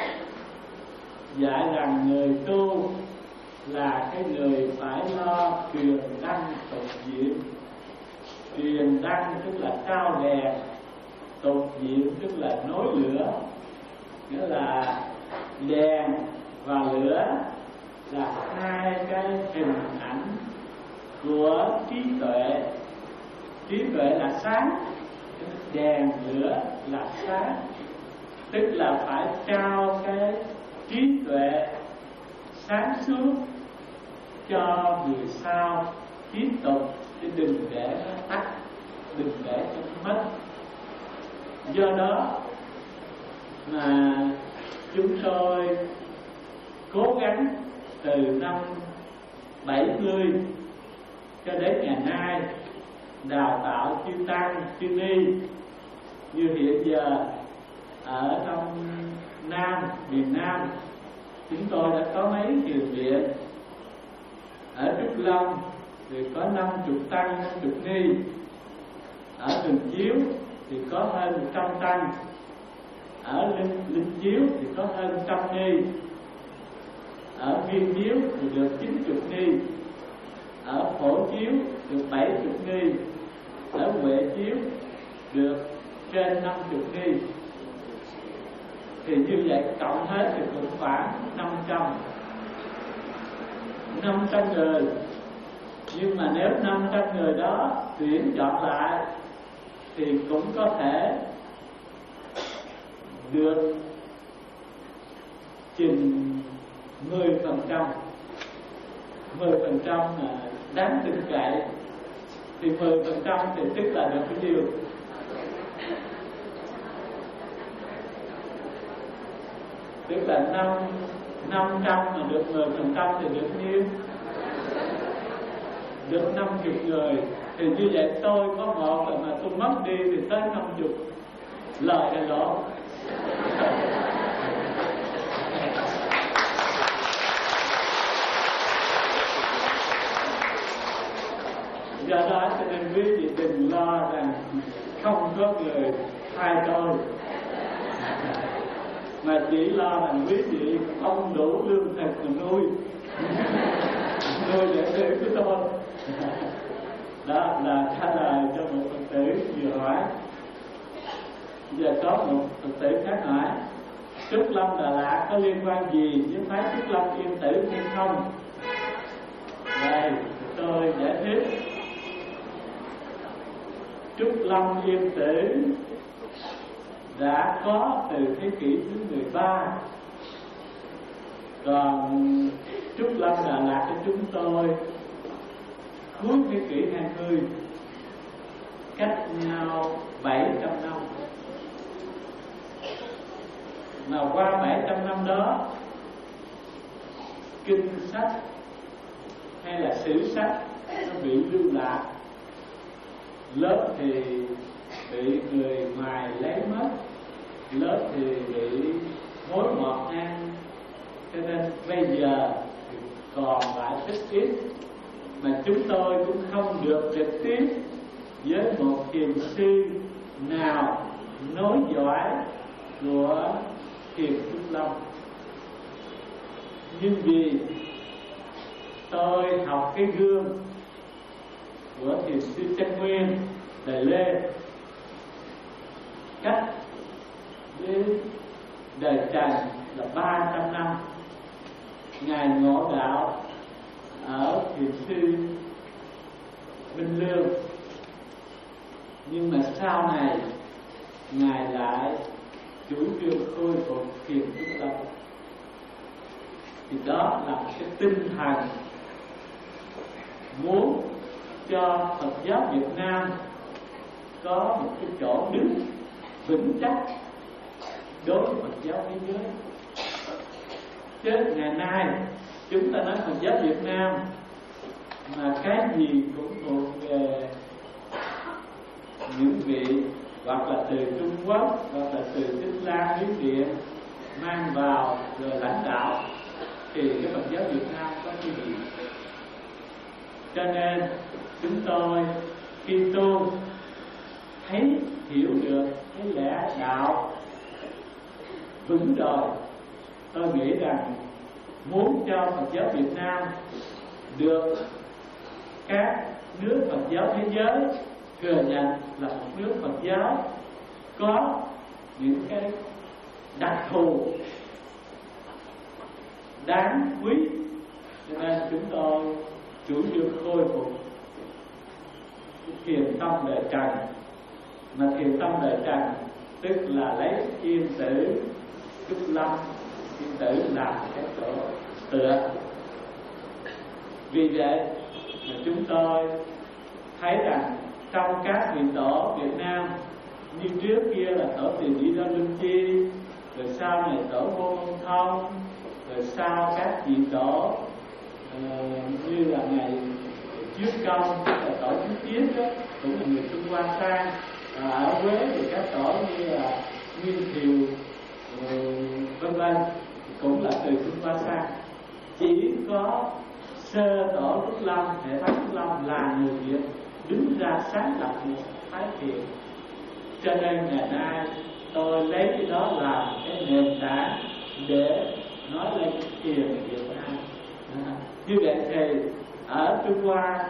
dạy rằng người tu là cái người phải lo truyền đăng tục diệm. Truyền đăng tức là cao đèn, tục diệm tức là nối lửa. Nghĩa là đèn và lửa là hai cái hình ảnh của trí tuệ, trí tuệ là sáng, đèn lửa là sáng, tức là phải trao cái trí tuệ sáng suốt cho người sau tiếp tục, chứ đừng để nó tắt, đừng để nó mất. Do đó mà chúng tôi cố gắng từ năm bảy mươi cho đến ngày nay đào tạo chư tăng, chư ni. Như hiện giờ ở trong Nam, miền Nam, chúng tôi đã có mấy thiền viện. Ở Trúc Long thì có năm chục tăng, năm chục ni. Ở Thường Chiếu thì có hơn một trăm tăng. Ở Linh, Linh Chiếu thì có hơn trăm ni. Ở Viên Chiếu thì được chín chục ni. Ở Phổ Chiếu được bảy chục ni. Ở Huệ Chiếu được trên năm chục ni. Thì như vậy cộng hết thì cũng khoảng năm trăm năm trăm người. Nhưng mà nếu năm trăm người đó tuyển chọn lại thì cũng có thể được chừng mười phần trăm. Mười phần trăm là đáng tin cậy. Thì mười phần trăm thì tức là được bao nhiêu? Tức là năm năm trăm mà được mười phần trăm thì được nhiêu? Được năm chục người. Thì như vậy tôi có một mà tôi mất đi thì tới năm chục. Lời hay lỗ? Do đó cho nên quý vị đừng lo rằng không có người thay tôi, mà chỉ lo rằng quý vị không đủ lương thực mà nuôi nuôi đệ tử của tôi. Đó là trả lời cho một Phật tử vừa hỏi. Giờ có một Phật tử khác hỏi: Trúc Lâm Đà Lạt có liên quan gì với phái Trúc Lâm Yên Tử hay không? Đây tôi giải thích. Trúc Lâm Yên Tử đã có từ thế kỷ thứ mười ba. Còn Trúc Lâm Đà Lạt của chúng tôi cuối thế kỷ hai mươi, cách nhau bảy trăm năm. Mà qua bảy trăm năm đó, kinh sách hay là sử sách nó bị lưu lạc. Lớp thì bị người ngoài lấy mất, lớp thì bị mối mọt ăn. Cho nên bây giờ thì còn lại rất ít. Mà chúng tôi cũng không được trực tiếp với một thiền sư nào nối dõi của thiền Trúc Lâm. Nhưng vì tôi học cái gương của thiền sư Chân Nguyên Đại Lê, cách với đời Trần là ba trăm năm. Ngài ngộ đạo ở thiền sư Minh Lương, nhưng mà sau này Ngài lại chủ trương khôi phục thiền Trúc Lâm. Thì đó là cái tinh thần muốn cho Phật giáo Việt Nam có một cái chỗ đứng vững chắc đối với Phật giáo thế giới. Chứ ngày nay chúng ta nói Phật giáo Việt Nam mà cái gì cũng thuộc về những vị hoặc là từ Trung Quốc hoặc là từ Tích Lan, Miến Điện mang vào rồi lãnh đạo, thì cái Phật giáo Việt Nam có cái gì? Cho nên chúng tôi khi tu thấy hiểu được cái lẽ đạo vững rồi, tôi nghĩ rằng muốn cho Phật giáo Việt Nam được các nước Phật giáo thế giới thừa nhận là một nước Phật giáo có những cái đặc thù đáng quý, cho nên chúng tôi chủ trương khôi phục thiền tông đời Trần. Mà thiền tông đời Trần tức là lấy Yên Tử, Trúc Lâm, Yên Tử làm cái chỗ tựa. Vì vậy mà chúng tôi thấy rằng trong các vị tổ Việt Nam, như trước kia là tổ Từ Di Đô Linh Chi, rồi sau này tổ Vô Môn Thông, rồi sau các vị tổ uh, như là ngày trước công, tức là tổ Thứ Chiến đó, cũng là người Trung Hoa sang. À, ở Huế thì các tổ như là Nguyên Thiều, vân vân, cũng là từ Trung Hoa sang. Chỉ có sơ tổ Trúc Lâm, hệ thống Trúc Lâm là người Việt đứng ra sáng lập một phái thiền. Cho nên ngày nay tôi lấy cái đó làm cái nền tảng để nói lên thiền Việt Nam. À, như vậy thì ở Trung Hoa,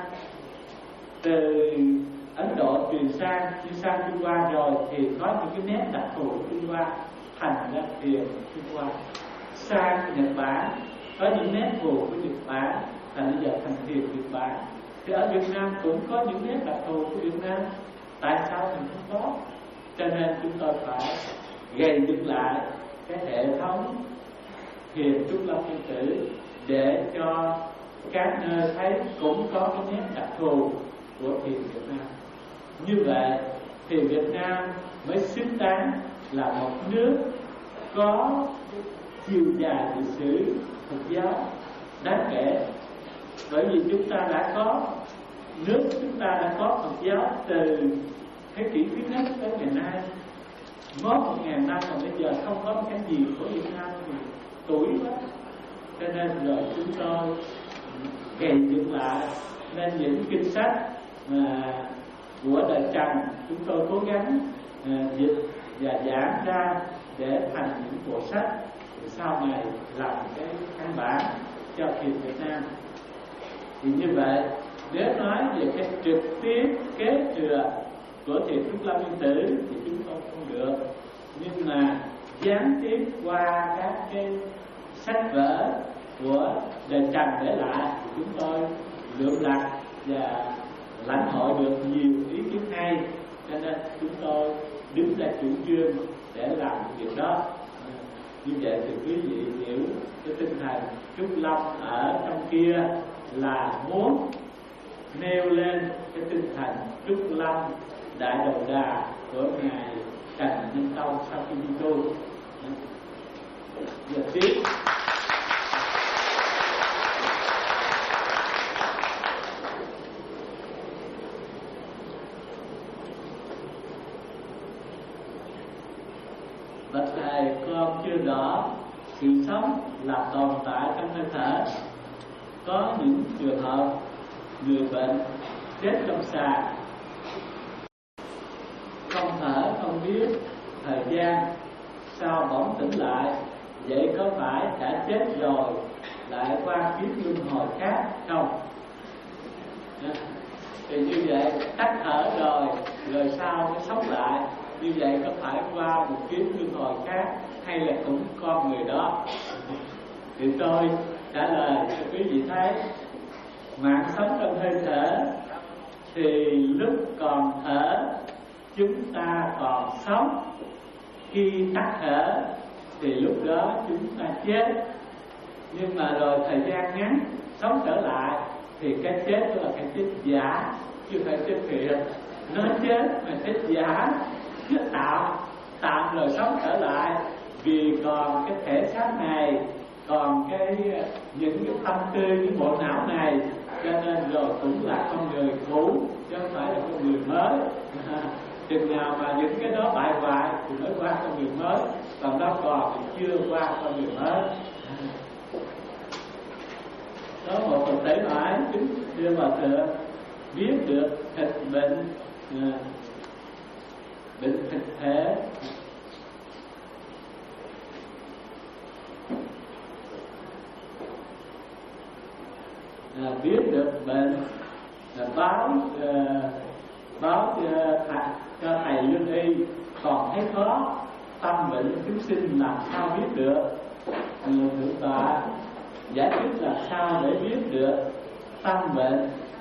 từ Ấn Độ truyền sang, đi sang Trung Hoa rồi thì có những cái nét đặc thù của Trung Hoa, thành ra thiền Trung Hoa. Sang Nhật Bản có những nét phù của Nhật Bản, thành bây giờ thành thiền Nhật Bản. Thì ở Việt Nam cũng có những nét đặc thù của Việt Nam, tại sao mình không có? Cho nên chúng tôi phải gây dựng lại cái hệ thống thiền Trúc Lâm Yên Tử để cho các nơi thấy cũng có cái nét đặc thù của thiền Việt Nam. Như vậy thì Việt Nam mới xứng đáng là một nước có chiều dài lịch sử Phật giáo đáng kể. Bởi vì chúng ta đã có nước, chúng ta đã có Phật giáo từ thế kỷ thứ nhất tới ngày nay, ngót một ngàn năm, mà bây giờ không có cái gì của Việt Nam thì tuổi quá. Cho nên rồi chúng tôi gây dựng lại nên những kinh sách mà của đời Trần chúng tôi cố gắng uh, dịch và giảng ra để thành những bộ sách, rồi sau này làm cái căn bản cho thiền Việt Nam. Thì như vậy, nếu nói về cái trực tiếp kế thừa của thiền Trúc Lâm Yên Tử thì chúng tôi không được, nhưng mà gián tiếp qua các cái sách vở của đời Trần để lại thì chúng tôi lượm lặt và lãnh hội được nhiều ý kiến hay, cho nên chúng tôi đứng ra chủ trương để làm việc đó. Như vậy thì quý vị hiểu cái tinh thần Trúc Lâm ở trong kia là muốn nêu lên cái tinh thần Trúc Lâm Đại Đầu Đà của ngài Trần Nhân Tông sau khi đi tu. Giờ tiếp bạch thầy, con chưa rõ sự sống là tồn tại trong hơi thở. Có những trường hợp người bệnh chết trong xà, không thở không biết thời gian, sau bỗng tỉnh lại, vậy có phải đã chết rồi lại qua kiếp luân hồi khác không? Thì như vậy tắt thở rồi rồi sau mới sống lại, như vậy có phải qua một kiếp luân hồi khác hay là cũng con người đó? Thì tôi trả lời cho quý vị thấy, mạng sống trong hơi thở thì lúc còn thở chúng ta còn sống, khi tắt thở thì lúc đó chúng ta chết. Nhưng mà rồi thời gian ngắn sống trở lại thì cái chết đó là cái chết giả chứ phải chết thiệt. Nó chết mà chết giả, chết tạm, tạm rồi sống trở lại, vì còn cái thể xác này, còn cái những cái tâm tư, những bộ não này, cho nên rồi cũng là con người cũ chứ không phải là con người mới. Chừng nào mà những cái đó bại hoại thì mới qua con người mới, còn đâu còn thì chưa qua con người mới. Đó một Phật tử hỏi chúng đưa vào thượng biết được thịt bệnh, à, bệnh thịt thể, à, biết được bệnh là báo à, báo cho thầy, cho thầy lương y, còn thấy khó tâm bệnh chúng sinh làm sao biết được? Thượng tọa giải thích là sao để biết được tâm bệnh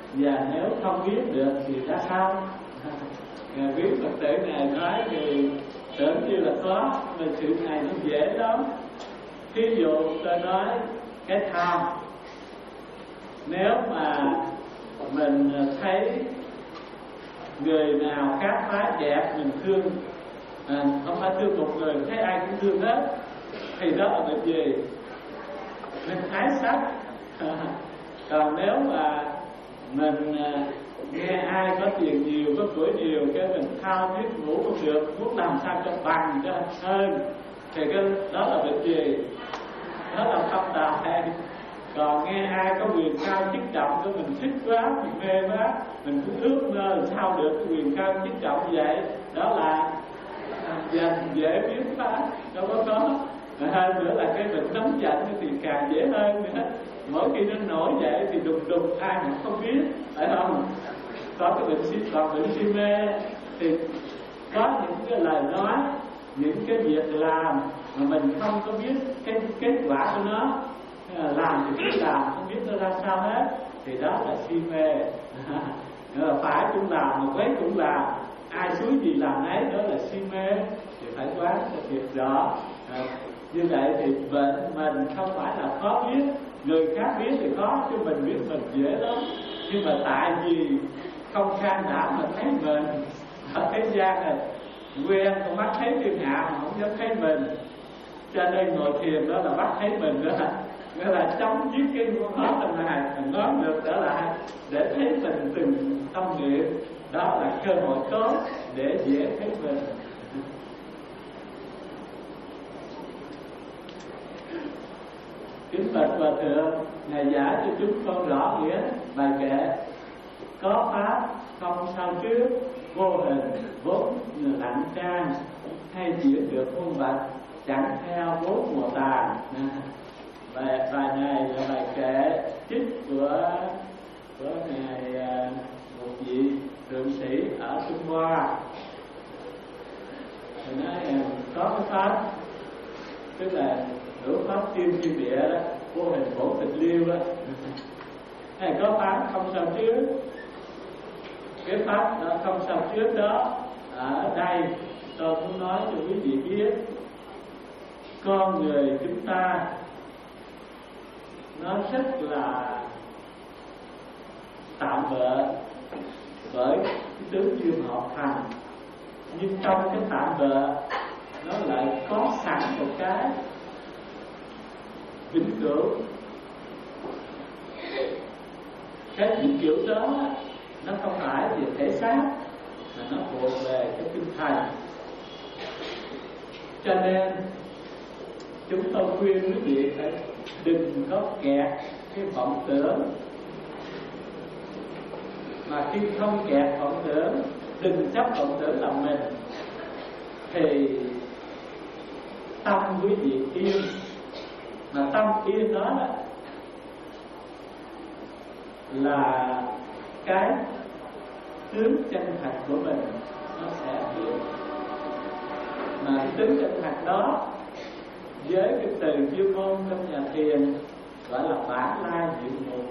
và nếu không biết được thì ra sao? Ngài biết Phật tử này nói thì tưởng như là có, mà sự này nó dễ lắm. Ví dụ tôi nói cái tham, nếu mà mình thấy người nào khác phái đẹp mình thương, à, không phải thương một người, thấy ai cũng thương hết, thì đó là bệnh gì? Mình ái sắc. Còn nếu mà mình nghe ai có tiền nhiều, có tuổi nhiều, cái mình thao thiết ngủ không được, muốn làm sao cho bằng cho hơn, thì cái đó là bệnh gì? Đó là tâm tài. Còn nghe ai có quyền cao chức trọng của mình thích quá, mình mê quá, mình cũng ước mơ sao được cái quyền cao chức trọng như vậy, đó là dành dễ biến phá, đâu có có. Hơn nữa là cái bệnh nóng giận thì càng dễ hơn nữa. Mỗi khi nó nổi dậy thì đùng đùng ai mà không biết, phải không? Có cái bệnh si, còn bệnh si mê thì có những cái lời nói, những cái việc làm mà mình không có biết cái kết quả của nó, làm thì cứ làm không biết nó ra sao hết, thì đó là si mê. Phải cũng làm mà quấy cũng làm, ai xúi gì làm nấy, đó là si mê. Thì phải quán cho thiệt rõ. À, như vậy thì bệnh mình không phải là khó biết, người khác biết thì khó, chứ mình biết mình dễ lắm. Nhưng mà tại vì không can đảm mà thấy mình ở thế gian này, quen con mắt thấy thiên hạ mà không dám thấy mình, cho nên ngồi thiền đó là bắt thấy mình nữa. Nghĩa là chống giết cái con nói lần này, mình nói được trở lại để thấy mình từng tâm niệm. Đó là cơ hội tốt để dễ thấy mình. Kính bạch Hòa Thượng, Ngài giải cho chúng con rõ nghĩa bài kệ: có pháp không sao trước, vô hình vốn lạnh trang, hay chuyển được muôn vật, chẳng theo bốn mùa tàn. Bài, bài này là bài kệ trích của của ngài một vị thượng sĩ ở Trung Hoa. Thì nói có cái pháp, tức là ngữ pháp tiên thiên địa đó, vô hình bổ tịch liêu đó. Này có pháp không sao trước. Cái pháp đó, không sao trước đó ở đây tôi muốn nói cho quý vị biết, con người chúng ta nó rất là tạm bợ bởi cái tướng duyên họ thành, nhưng trong cái tạm bợ nó lại có sẵn một cái vĩnh cửu. Cái vĩnh cửu đó nó không phải về thể xác mà nó thuộc về cái tinh thần. Cho nên chúng tôi khuyên quý vị phải đừng có kẹt cái vọng tưởng, mà khi không kẹt vọng tưởng, đừng chấp vọng tưởng làm mình, thì tâm quý vị yên. Mà tâm yên đó là cái tướng chân thật của mình nó sẽ hiện. Mà cái tướng chân thật đó với cái từ chuyên môn trong nhà thiền gọi là bản lai diện mục.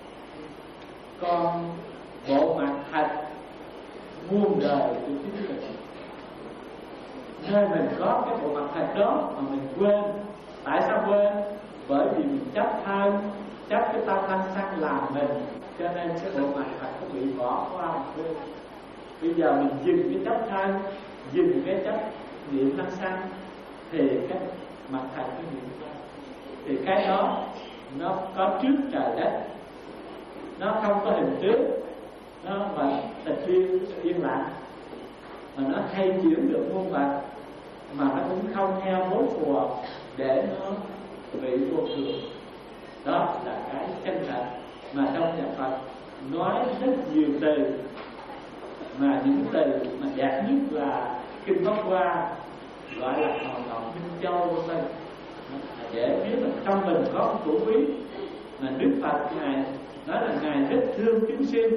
Còn bộ mặt thật muôn đời của chính mình, nơi mình có cái bộ mặt thật đó mà mình quên. Tại sao quên? Bởi vì mình chấp thân, chấp cái tâm lăng xăng làm mình, cho nên cái bộ mặt thật nó bị bỏ qua một bên. Bây giờ mình dừng cái chấp thân, dừng cái chấp niệm lăng xăng, thì cái mặt thật nó hiện ra. Thì cái đó nó có trước trời đất, nó không có hình trước, nó vẫn tịch liêu yên lặng, mà nó hay chuyển được muôn vật, mà nó cũng không theo mối phùa để nó bị vô thường. Đó là cái chân thật mà trong nhà Phật nói rất nhiều từ, mà những từ mà đẹp nhất là Kinh Pháp Hoa gọi là Hòn Ngọc Minh Châu vân vân. Dễ biết là trong mình có một chủ quý mà Đức Phật ngài nói là ngài rất thương chúng sinh,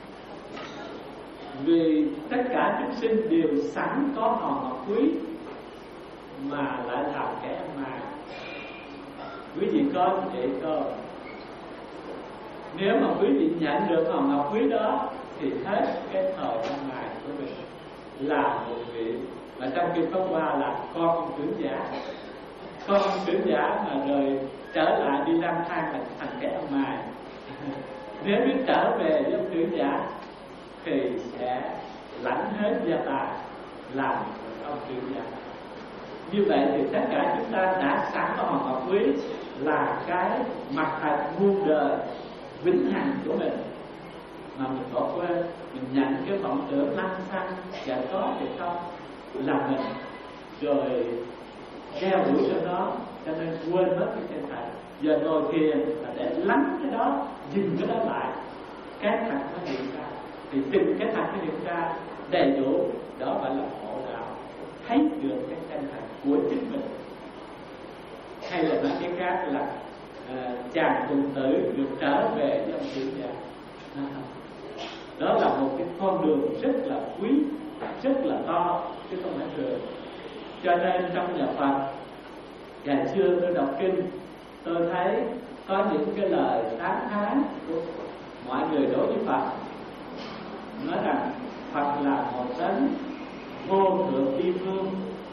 vì tất cả chúng sinh đều sẵn có hòn ngọc quý mà lại làm kẻ ăn mài. Quý vị coi vậy coi, Nếu mà quý vị nhận được hòn ngọc quý đó thì hết cái thời năm ngày của mình là một vị, mà trong khi có qua là con trưởng giả, con trưởng giả mà rồi trở lại đi lang thang là thành kẻ ăn mày. Nếu biết trở về với ông trưởng giả thì sẽ lãnh hết gia tài làm ông trưởng giả. Như vậy thì tất cả chúng ta đã sẵn có hòn ngọc quý là cái mặt thật muôn đời vĩnh hằng của mình, mà mình bỏ quên, mình nhận cái vọng tưởng lăng xăng và có thì không là mình, rồi đeo đuổi cho nó, cho nên quên mất cái chân thật. Giờ ngồi thiền là để lắng cái đó, dừng cái đó lại, cái thật nó hiện ra, thì từng cái thật nó hiện ra đầy đủ, đó gọi là ngộ đạo, thấy được cái chân thật của chính mình. Hay là nói cái khác là à, chàng cùng tử được trở về với ông trưởng giả. Đó là một cái con đường rất là quý, rất là to, chứ không phải thường. Cho nên trong nhà Phật, ngày xưa tôi đọc kinh, tôi thấy có những cái lời tán thán của mọi người đối với Phật, nói rằng Phật là một đấng vô thượng y vương.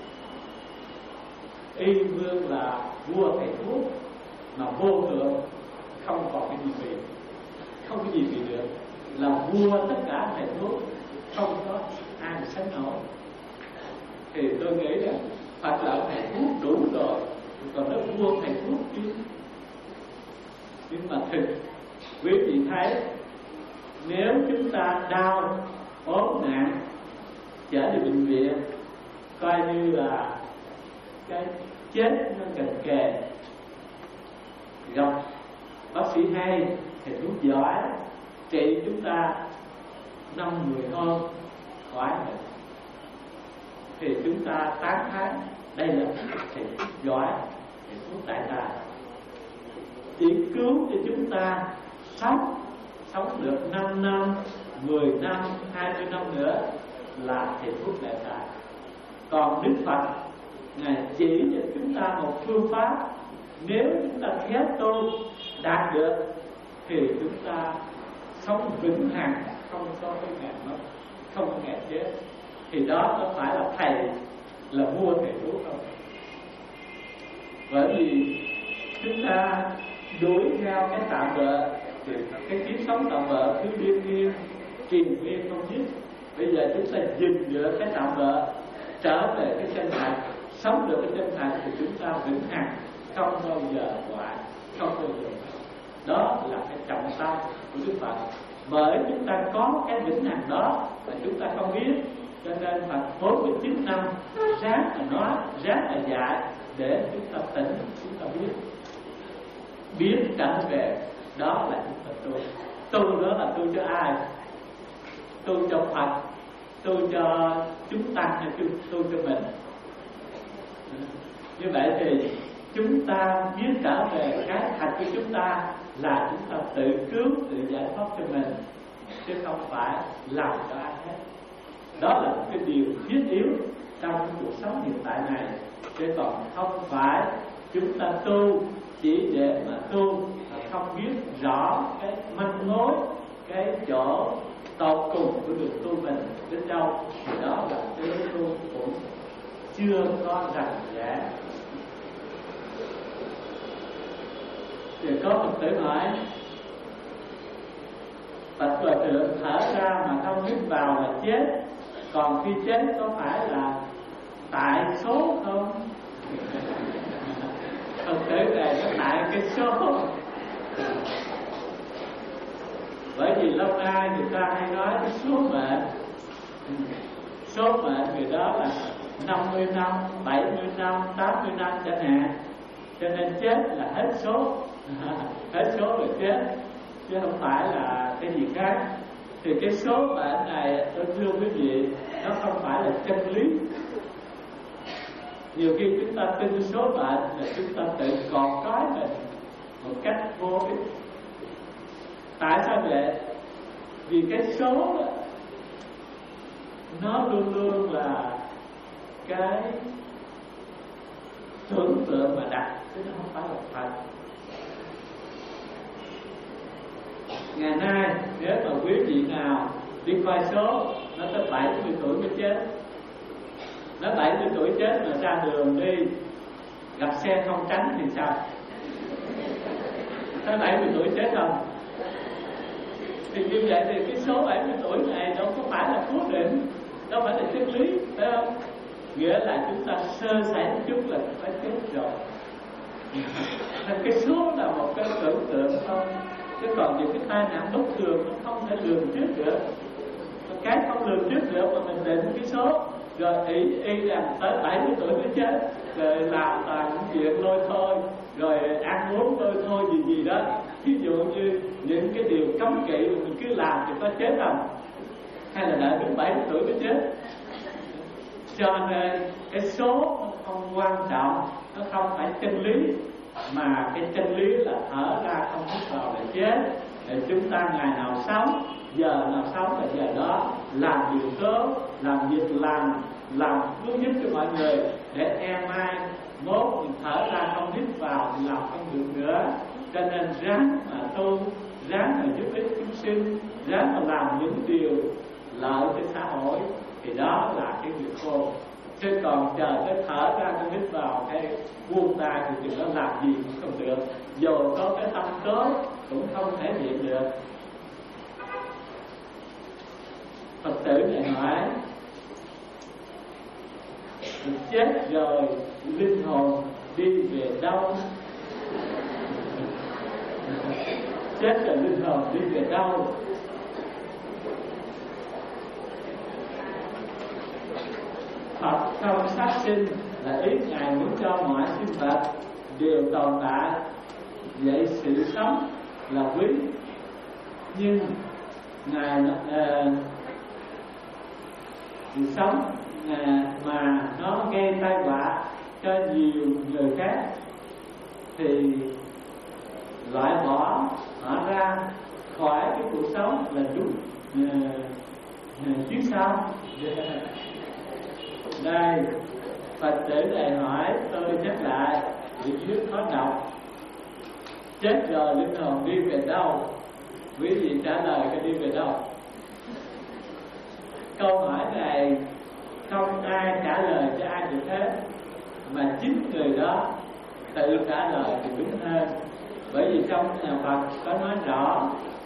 Y vương là vua thầy thuốc, mà vô thượng không còn cái gì vì, không cái gì vì được, là vua tất cả thầy thuốc, không có ai sánh nổi. Thì tôi nghĩ là Phật là thầy thuốc đủ rồi, còn nó vua thầy thuốc chứ. Nhưng mà thực quý vị thấy, nếu chúng ta đau ốm nặng trở đi bệnh viện, coi như là cái chết nó gần kề, gặp bác sĩ hay, thầy thuốc giỏi trị chúng ta năm mười hôm khỏi bệnh, thì chúng ta tán thán đây là thầy thuốc giỏi, thầy thuốc đại tài, chỉ cứu cho chúng ta sống sống được năm năm, mười năm, hai mươi năm nữa là thầy thuốc đại tài. Còn Đức Phật Ngài chỉ cho chúng ta một phương pháp, nếu chúng ta khéo tu đạt được thì chúng ta sống vĩnh hằng, không có cái ngày mất, không có ngày chết. Thì đó có phải là thầy là vua thầy thuốc không? Bởi vì chúng ta đuổi theo cái tạm bợ, thì cái kiếp sống tạm bợ cứ điên điên triền miên không dứt. Bây giờ chúng ta dừng được cái tạm bợ, trở về cái chân thật, sống được cái chân thật, thì chúng ta vĩnh hằng, không bao giờ hoại, không bao giờ. Đó là cái trọng tâm của Đức Phật. Bởi chúng ta có cái vĩnh hằng đó mà chúng ta không biết, cho nên Phật bốn mươi chín năm ráng mà nói, ráng mà dạy để chúng ta tỉnh, chúng ta biết, biết trở về. Đó là chúng ta tu. Tu đó là tu cho ai? Tu cho Phật, tu cho chúng ta hay tu, tu cho mình? Như vậy thì chúng ta biết trở về cái thật của chúng ta là chúng ta tự cứu, tự giải thoát cho mình, chứ không phải làm cho ai hết. Đó là một cái điều thiết yếu trong cuộc sống hiện tại này, chứ còn không phải chúng ta tu chỉ để mà tu mà không biết rõ cái manh mối, cái chỗ tột cùng của đường tu mình đến đâu, thì đó là cái lối tu cũng chưa có rành rẽ. Thì có một tự hỏi, Phật Hòa Thượng thở ra mà không hít vào là chết, còn khi chết có phải là tại số không? Phật tử này nó tại cái số. Bởi vì lâu nay người ta hay nói cái số mệnh, số mệnh người đó là năm mươi năm, bảy mươi năm, tám mươi năm chẳng hạn, cho nên chết là hết số. Hết số rồi chết, chứ không phải là cái gì khác. Thì cái số mệnh này tôi thưa quý vị, nó không phải là chân lý. Nhiều khi chúng ta tin số mệnh là chúng ta tự còn trói mình một cách vô ích. Tại sao vậy? Vì cái số đó, nó luôn luôn là cái tưởng tượng mà đặt, chứ nó không phải là thật. Ngày nay nếu mà quý vị nào đi coi số, nó tới bảy mươi tuổi mới chết. Nó bảy mươi tuổi chết mà ra đường đi gặp xe không tránh thì sao? Tới bảy mươi tuổi chết không? Thì như vậy thì cái số bảy mươi tuổi này đâu có phải là cố định, đâu phải là chân lý, phải không? Nghĩa là chúng ta sơ sẩy một chút là phải chết rồi. Nên cái số là một cái tưởng tượng thôi, chứ còn những cái tai nạn bất thường nó không thể lường trước được. Cái không lường trước được mà mình định cái số rồi ý y rằng tới bảy mươi tuổi mới chết, rồi làm toàn những chuyện lôi thôi, rồi ăn uống lôi thôi gì gì đó. Ví dụ như những cái điều cấm kỵ mà mình cứ làm thì có chết không? Hay là đợi đến bảy mươi tuổi mới chết? Cho nên cái số nó không quan trọng, nó không phải chân lý, mà cái chân lý là thở ra không hít vào là chết. Để chúng ta ngày nào sống, giờ nào sống là giờ đó làm điều tốt, làm việc lành, làm hướng giúp cho mọi người, để e mai mốt mình thở ra không hít vào thì làm không được nữa. Cho nên ráng mà tu, ráng mà giúp ích chúng sinh, ráng mà làm những điều lợi cho xã hội, thì đó là cái việc khôn. Chứ còn chờ cái thở ra không hít vào hay buông tay thì chuyện đó làm gì cũng không được. Dù có cái tâm tốt cũng không thể hiện được. Phật tử này hỏi: chết rồi linh hồn đi về đâu? Chết rồi linh hồn đi về đâu? Phật không sát sinh là ý Ngài muốn cho mọi sinh vật đều tồn tại, vậy sự sống là quý. Nhưng Ngài uh, sự sống uh, mà nó gây tai họa cho nhiều người khác thì loại bỏ họ ra khỏi cái cuộc sống là đúng. uh, Chứ sao? Đây, Phật tử này hỏi, tôi nhắc lại vì trước khó đọc. Chết rồi linh hồn đi về đâu? Quý vị trả lời cái đi về đâu? Câu hỏi này không ai trả lời cho ai được hết, mà chính người đó tự trả lời thì đúng hơn. Bởi vì trong nhà Phật có nói rõ,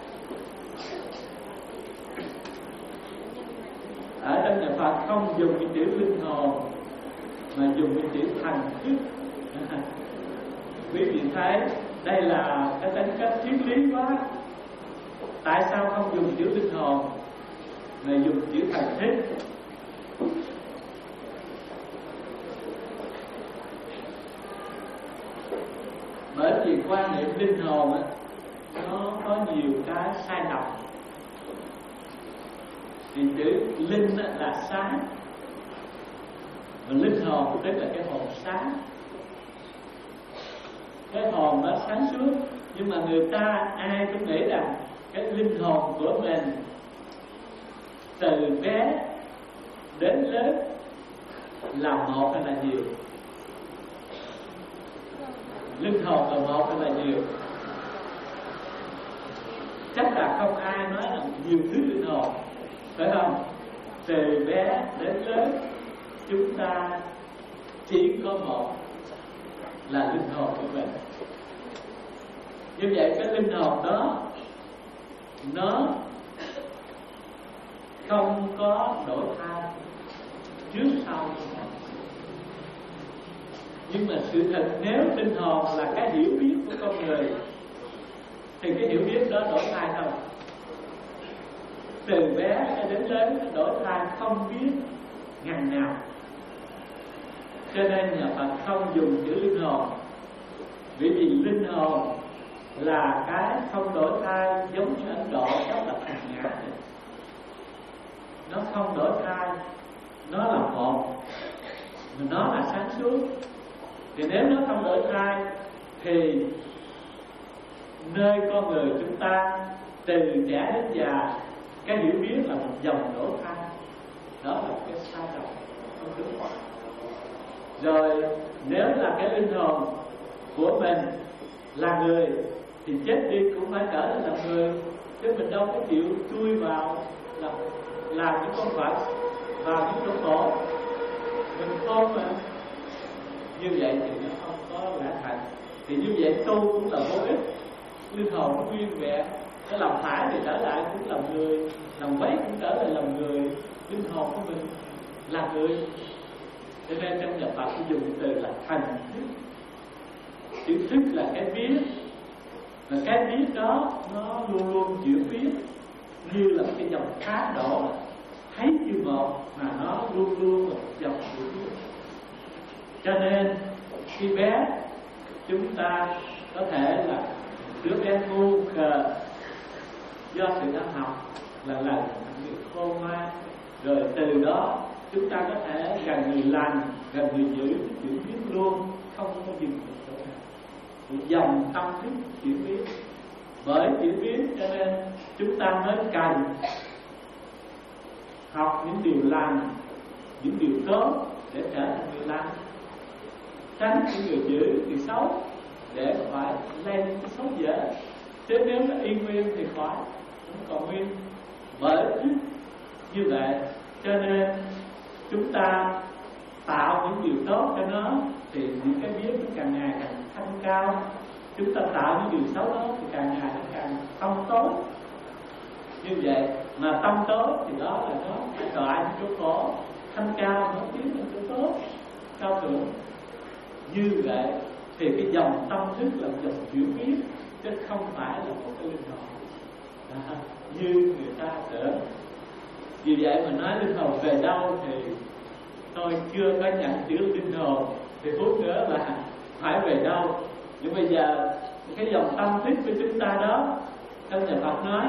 ở trong nhà Phật không dùng cái chữ linh hồn mà dùng cái chữ thần thức. Quý vị thấy đây là cái tính cách triết lý quá. Tại sao không dùng chữ linh hồn mà dùng chữ thần thức? Bởi vì quan niệm linh hồn á, nó có nhiều cái sai lầm. Thì chữ linh là sáng, và linh hồn tức là cái hồn sáng. Cái hồn nó sáng suốt, nhưng mà người ta ai cũng nghĩ rằng cái linh hồn của mình từ bé đến lớn là một hay là nhiều? Linh hồn là một hay là nhiều? Chắc là không ai nói là nhiều thứ linh hồn, phải không? Từ bé đến lớn chúng ta chỉ có một là linh hồn của mình. Như vậy cái linh hồn đó nó không có đổi thay trước sau. Nhưng mà sự thật nếu linh hồn là cái hiểu biết của con người thì cái hiểu biết đó đổi thay không? Từ bé đến lớn đổi thay không biết ngàn nào. Cho nên nhà Phật không dùng chữ linh hồn, bởi vì linh hồn là cái không đổi thay, giống như Ấn Độ đó là thành ngã. Nó không đổi thay, nó là một, mà nó là sáng suốt. Thì nếu nó không đổi thay thì nơi con người chúng ta từ trẻ đến già, cái hiểu biết là một dòng đổi thay. Đó là cái sai lầm không đúng. Rồi nếu là cái linh hồn của mình là người thì chết đi cũng phải trở thành là người. chứ mình đâu có chịu chui vào làm, làm những con vật vào những chỗ khổ. Mình không mà như vậy thì nó không có lẽ thành. Thì như vậy tu cũng là vô ích, linh hồn nguyên vẹn. Nó làm phải thì trở lại cũng làm người, làm quấy cũng trở lại làm người, linh hồn của mình là người. Cho nên trong nhà Phật dùng từ là thành thức. Chữ thức là cái biết, và cái biết đó nó luôn luôn chuyển biến như là cái dòng thác đổ, thấy như một mà nó luôn luôn là dòng chuyển biến. Cho nên khi bé chúng ta có thể là đứa bé ngu khờ do sự đã học là lần người khôn ngoan, rồi từ đó chúng ta có thể gần người lành, gần người dữ, chuyển biến luôn, không có dừng được chỗ nào. Một dòng tâm thức chuyển biến. Bởi chuyển biến cho nên chúng ta mới cần học những điều lành, những điều tốt để trở thành người lành, tránh những người dữ, người xấu để phải lên cái xấu dở. Chứ nếu nó yên nguyên thì khỏi, không còn nguyên. Bởi như vậy cho nên chúng ta tạo những điều tốt cho nó thì những cái biết nó càng ngày càng thanh cao. Chúng ta tạo những điều xấu đó thì càng ngày nó càng không tốt. Như vậy mà tâm tốt thì đó là nó đọa những chỗ khổ, thanh cao nó tiến lên chỗ tốt, cao thượng. Như vậy thì cái dòng tâm thức là dòng chuyển biến, chứ không phải là một cái linh hồn à, như người ta tưởng. Vì vậy mà nói linh hồn về đâu thì tôi chưa có nhận chữ linh hồn, thì phút nữa là phải về đâu. Nhưng bây giờ cái dòng tâm thức của chúng ta đó, trong nhà Phật nói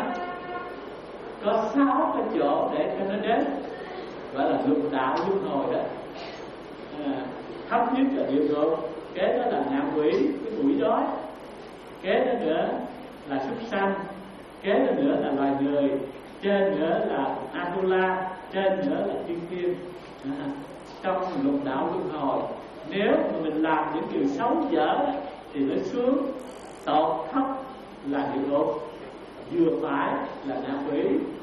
có sáu cái chỗ để cho nó đến, gọi là lục đạo luân hồi đó. À, thấp nhất là địa ngục, kế đó là ngạ quỷ, cái quỷ đói, kế đó nữa là súc sanh, kế đó nữa là loài người, trên nữa là Atula, trên nữa là thiên thiên. À, trong lục đạo luân hồi, nếu mà mình làm những điều xấu dở thì nó xuống tột thấp là địa ngục, vừa phải là ngạ quỷ,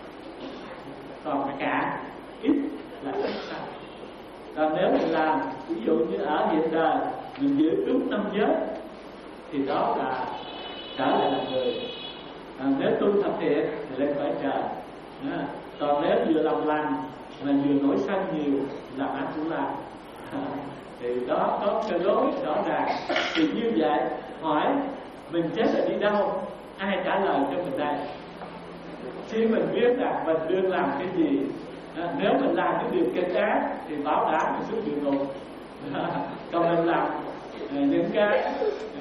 còn cả ít là súc sanh. Còn nếu mình làm, ví dụ như ở hiện đời mình giữ đúng năm giới thì đó là trở lại là người. À, nếu tu thập thiện thì lên cõi trời. À, còn nếu vừa làm lành mà vừa nổi sân nhiều là Atula. À, thì đó có cái lối rõ ràng. Thì như vậy hỏi mình chết là đi đâu, ai trả lời cho mình đây? Khi mình biết rằng mình đương làm cái gì. À, nếu mình làm cái điều kịch ác thì bảo đảm mình xuống địa ngục. À, còn mình làm à, những cái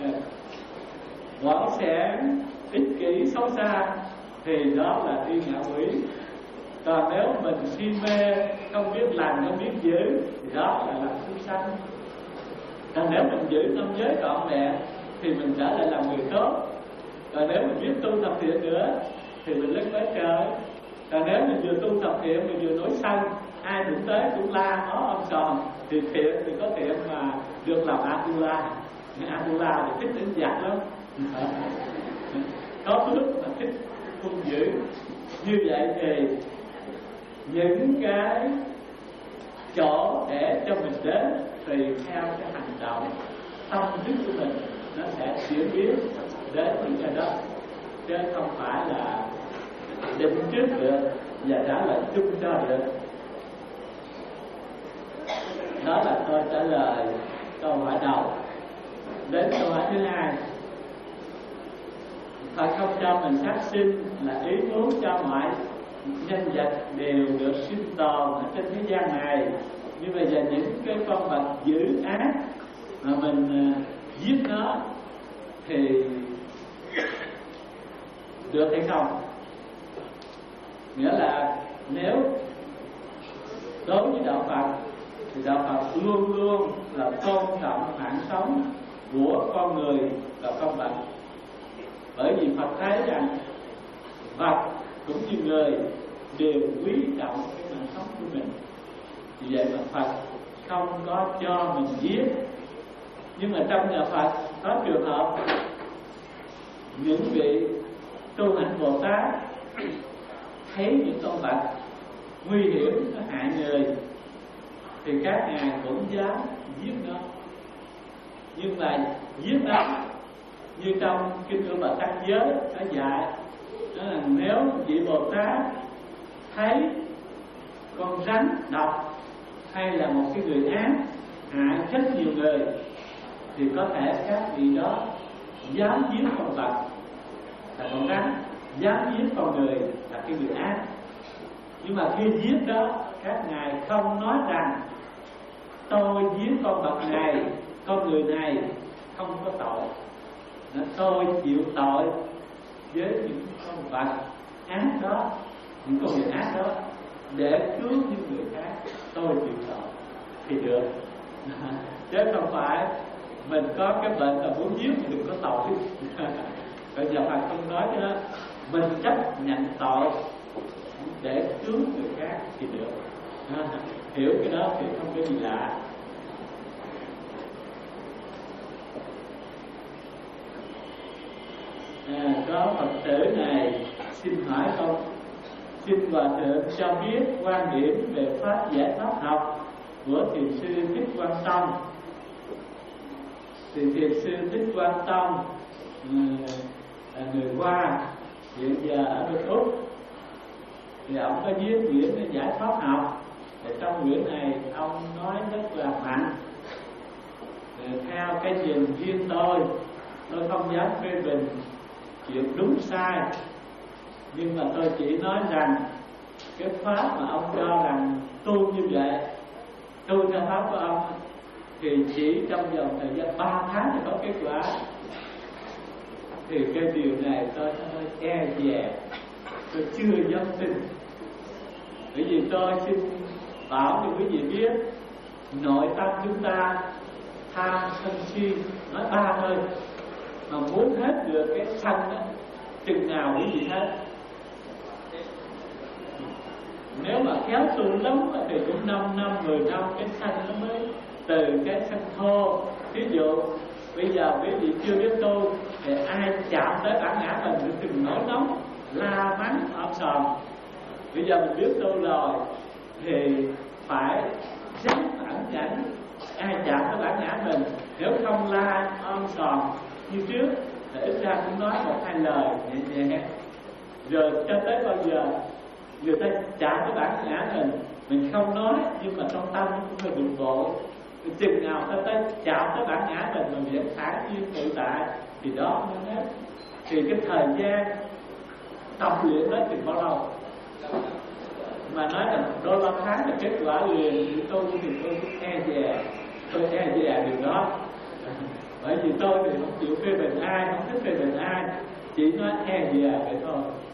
quảng sản, ích kỷ, xấu xa thì đó là đi ngạ quỷ. Còn nếu mình si mê, không biết làm, không biết giữ thì đó là làm súc sanh. Còn nếu mình giữ năm giới trọn vẹn thì mình trở lại làm người tốt. Còn nếu mình biết tu thập thiện nữa thì mình lên cõi trời. Còn nếu mình vừa tu thập thiện, mình vừa nổi sân, ai đụng tới cũng la, nó ông sòm, thì thiện thì có thiện mà được làm Atula. Atula thì thích đánh giặc lắm, có phước mà thích hung dữ. Như vậy thì những cái chỗ để cho mình đến tùy theo cái hành động, tâm thức của mình nó sẽ chuyển biến đến những cái đó, chứ không phải là định trước được và trả lời chung cho được. Đó là tôi trả lời câu hỏi đầu. Đến câu hỏi thứ hai, Phật không cho mình sát sinh là ý muốn cho mọi nhân vật đều được sinh tồn ở trên thế gian này. Như bây giờ những cái con vật dữ ác mà mình uh, giết nó thì được hay không? Nghĩa là nếu đối với đạo Phật thì đạo Phật luôn luôn là tôn trọng mạng sống của con người và con vật. Bởi vì Phật thấy rằng vật cũng như người đều quý trọng cái mạng sống của mình. Vì vậy mà Phật không có cho mình giết. Nhưng mà trong nhà Phật có trường hợp những vị tu hành Bồ Tát thấy những con vật nguy hiểm nó hại người thì các ngài cũng dám giết nó. Nhưng mà giết nó như trong kinh Ưa Bà Tăng Giới nó dạy, đó là nếu vị Bồ Tát thấy con rắn độc hay là một cái người ác hại rất nhiều người thì có thể các vị đó dám giết con vật là con rắn, dám giết con người là cái người ác. Nhưng mà khi giết đó, các ngài không nói rằng tôi giết con vật này, con người này không có tội, tôi chịu tội với những con vật ác đó, những con người ác đó để cứu những người khác, tôi chịu tội thì được. Chứ không phải mình có cái bệnh là muốn giết thì đừng có tội. Bây giờ Phật không nói cái đó, mình chấp nhận tội để cứu người khác thì được. Hiểu cái đó thì không có gì lạ. À, có Phật tử này xin hỏi không, xin Hòa Thượng cho biết quan điểm về pháp giải thoát học của Thiền sư Thích Quang Tông. Thì Thiền sư Thích Quang Tông là người Hoa, hiện giờ ở bên Úc, thì ông có viết quyển giải thoát học. Thì trong quyển này ông nói rất là mạnh. Thì theo cái nhìn riêng tôi, tôi không dám phê bình chuyện đúng sai, nhưng mà tôi chỉ nói rằng cái pháp mà ông cho rằng tu như vậy, tu theo pháp của ông thì chỉ trong vòng thời gian ba tháng thì có kết quả. Thì cái điều này tôi hơi e dè, tôi chưa dám tin. Bởi vì tôi xin bảo cho quý vị biết, nội tâm chúng ta tham sân si nói ba thôi, mà muốn hết được cái sân đó chừng nào quý vị hết. Nếu mà khéo tu lắm thì cũng năm năm, mười năm cái sân nó mới từ cái sân thô. Ví dụ bây giờ quý vị chưa biết tu thì ai chạm tới bản ngã mình thì đừng nổi nóng la mắng om sòm. Bây giờ mình biết tu rồi thì phải rất ẩn nhẫn, ai chạm tới bản ngã mình, nếu không la om sòm như trước thì ít ra cũng nói một hai lời nhẹ nhẹ. Rồi cho tới bao giờ người ta chạm tới bản ngã mình, mình không nói nhưng mà trong tâm cũng hơi bực bội. Chừng nào ta tới chạm tới bản ngã mình mà vẫn thản nhiên tự tại thì đó mới hết. Thì cái thời gian tập luyện đó thì bao lâu? Mà nói là đôi ba tháng là kết quả liền thì tôi thì tôi e dè, tôi e dè điều đó. Bởi vì tôi thì không chịu phê bình ai, không thích phê bình ai, chỉ nói e dè vậy thôi.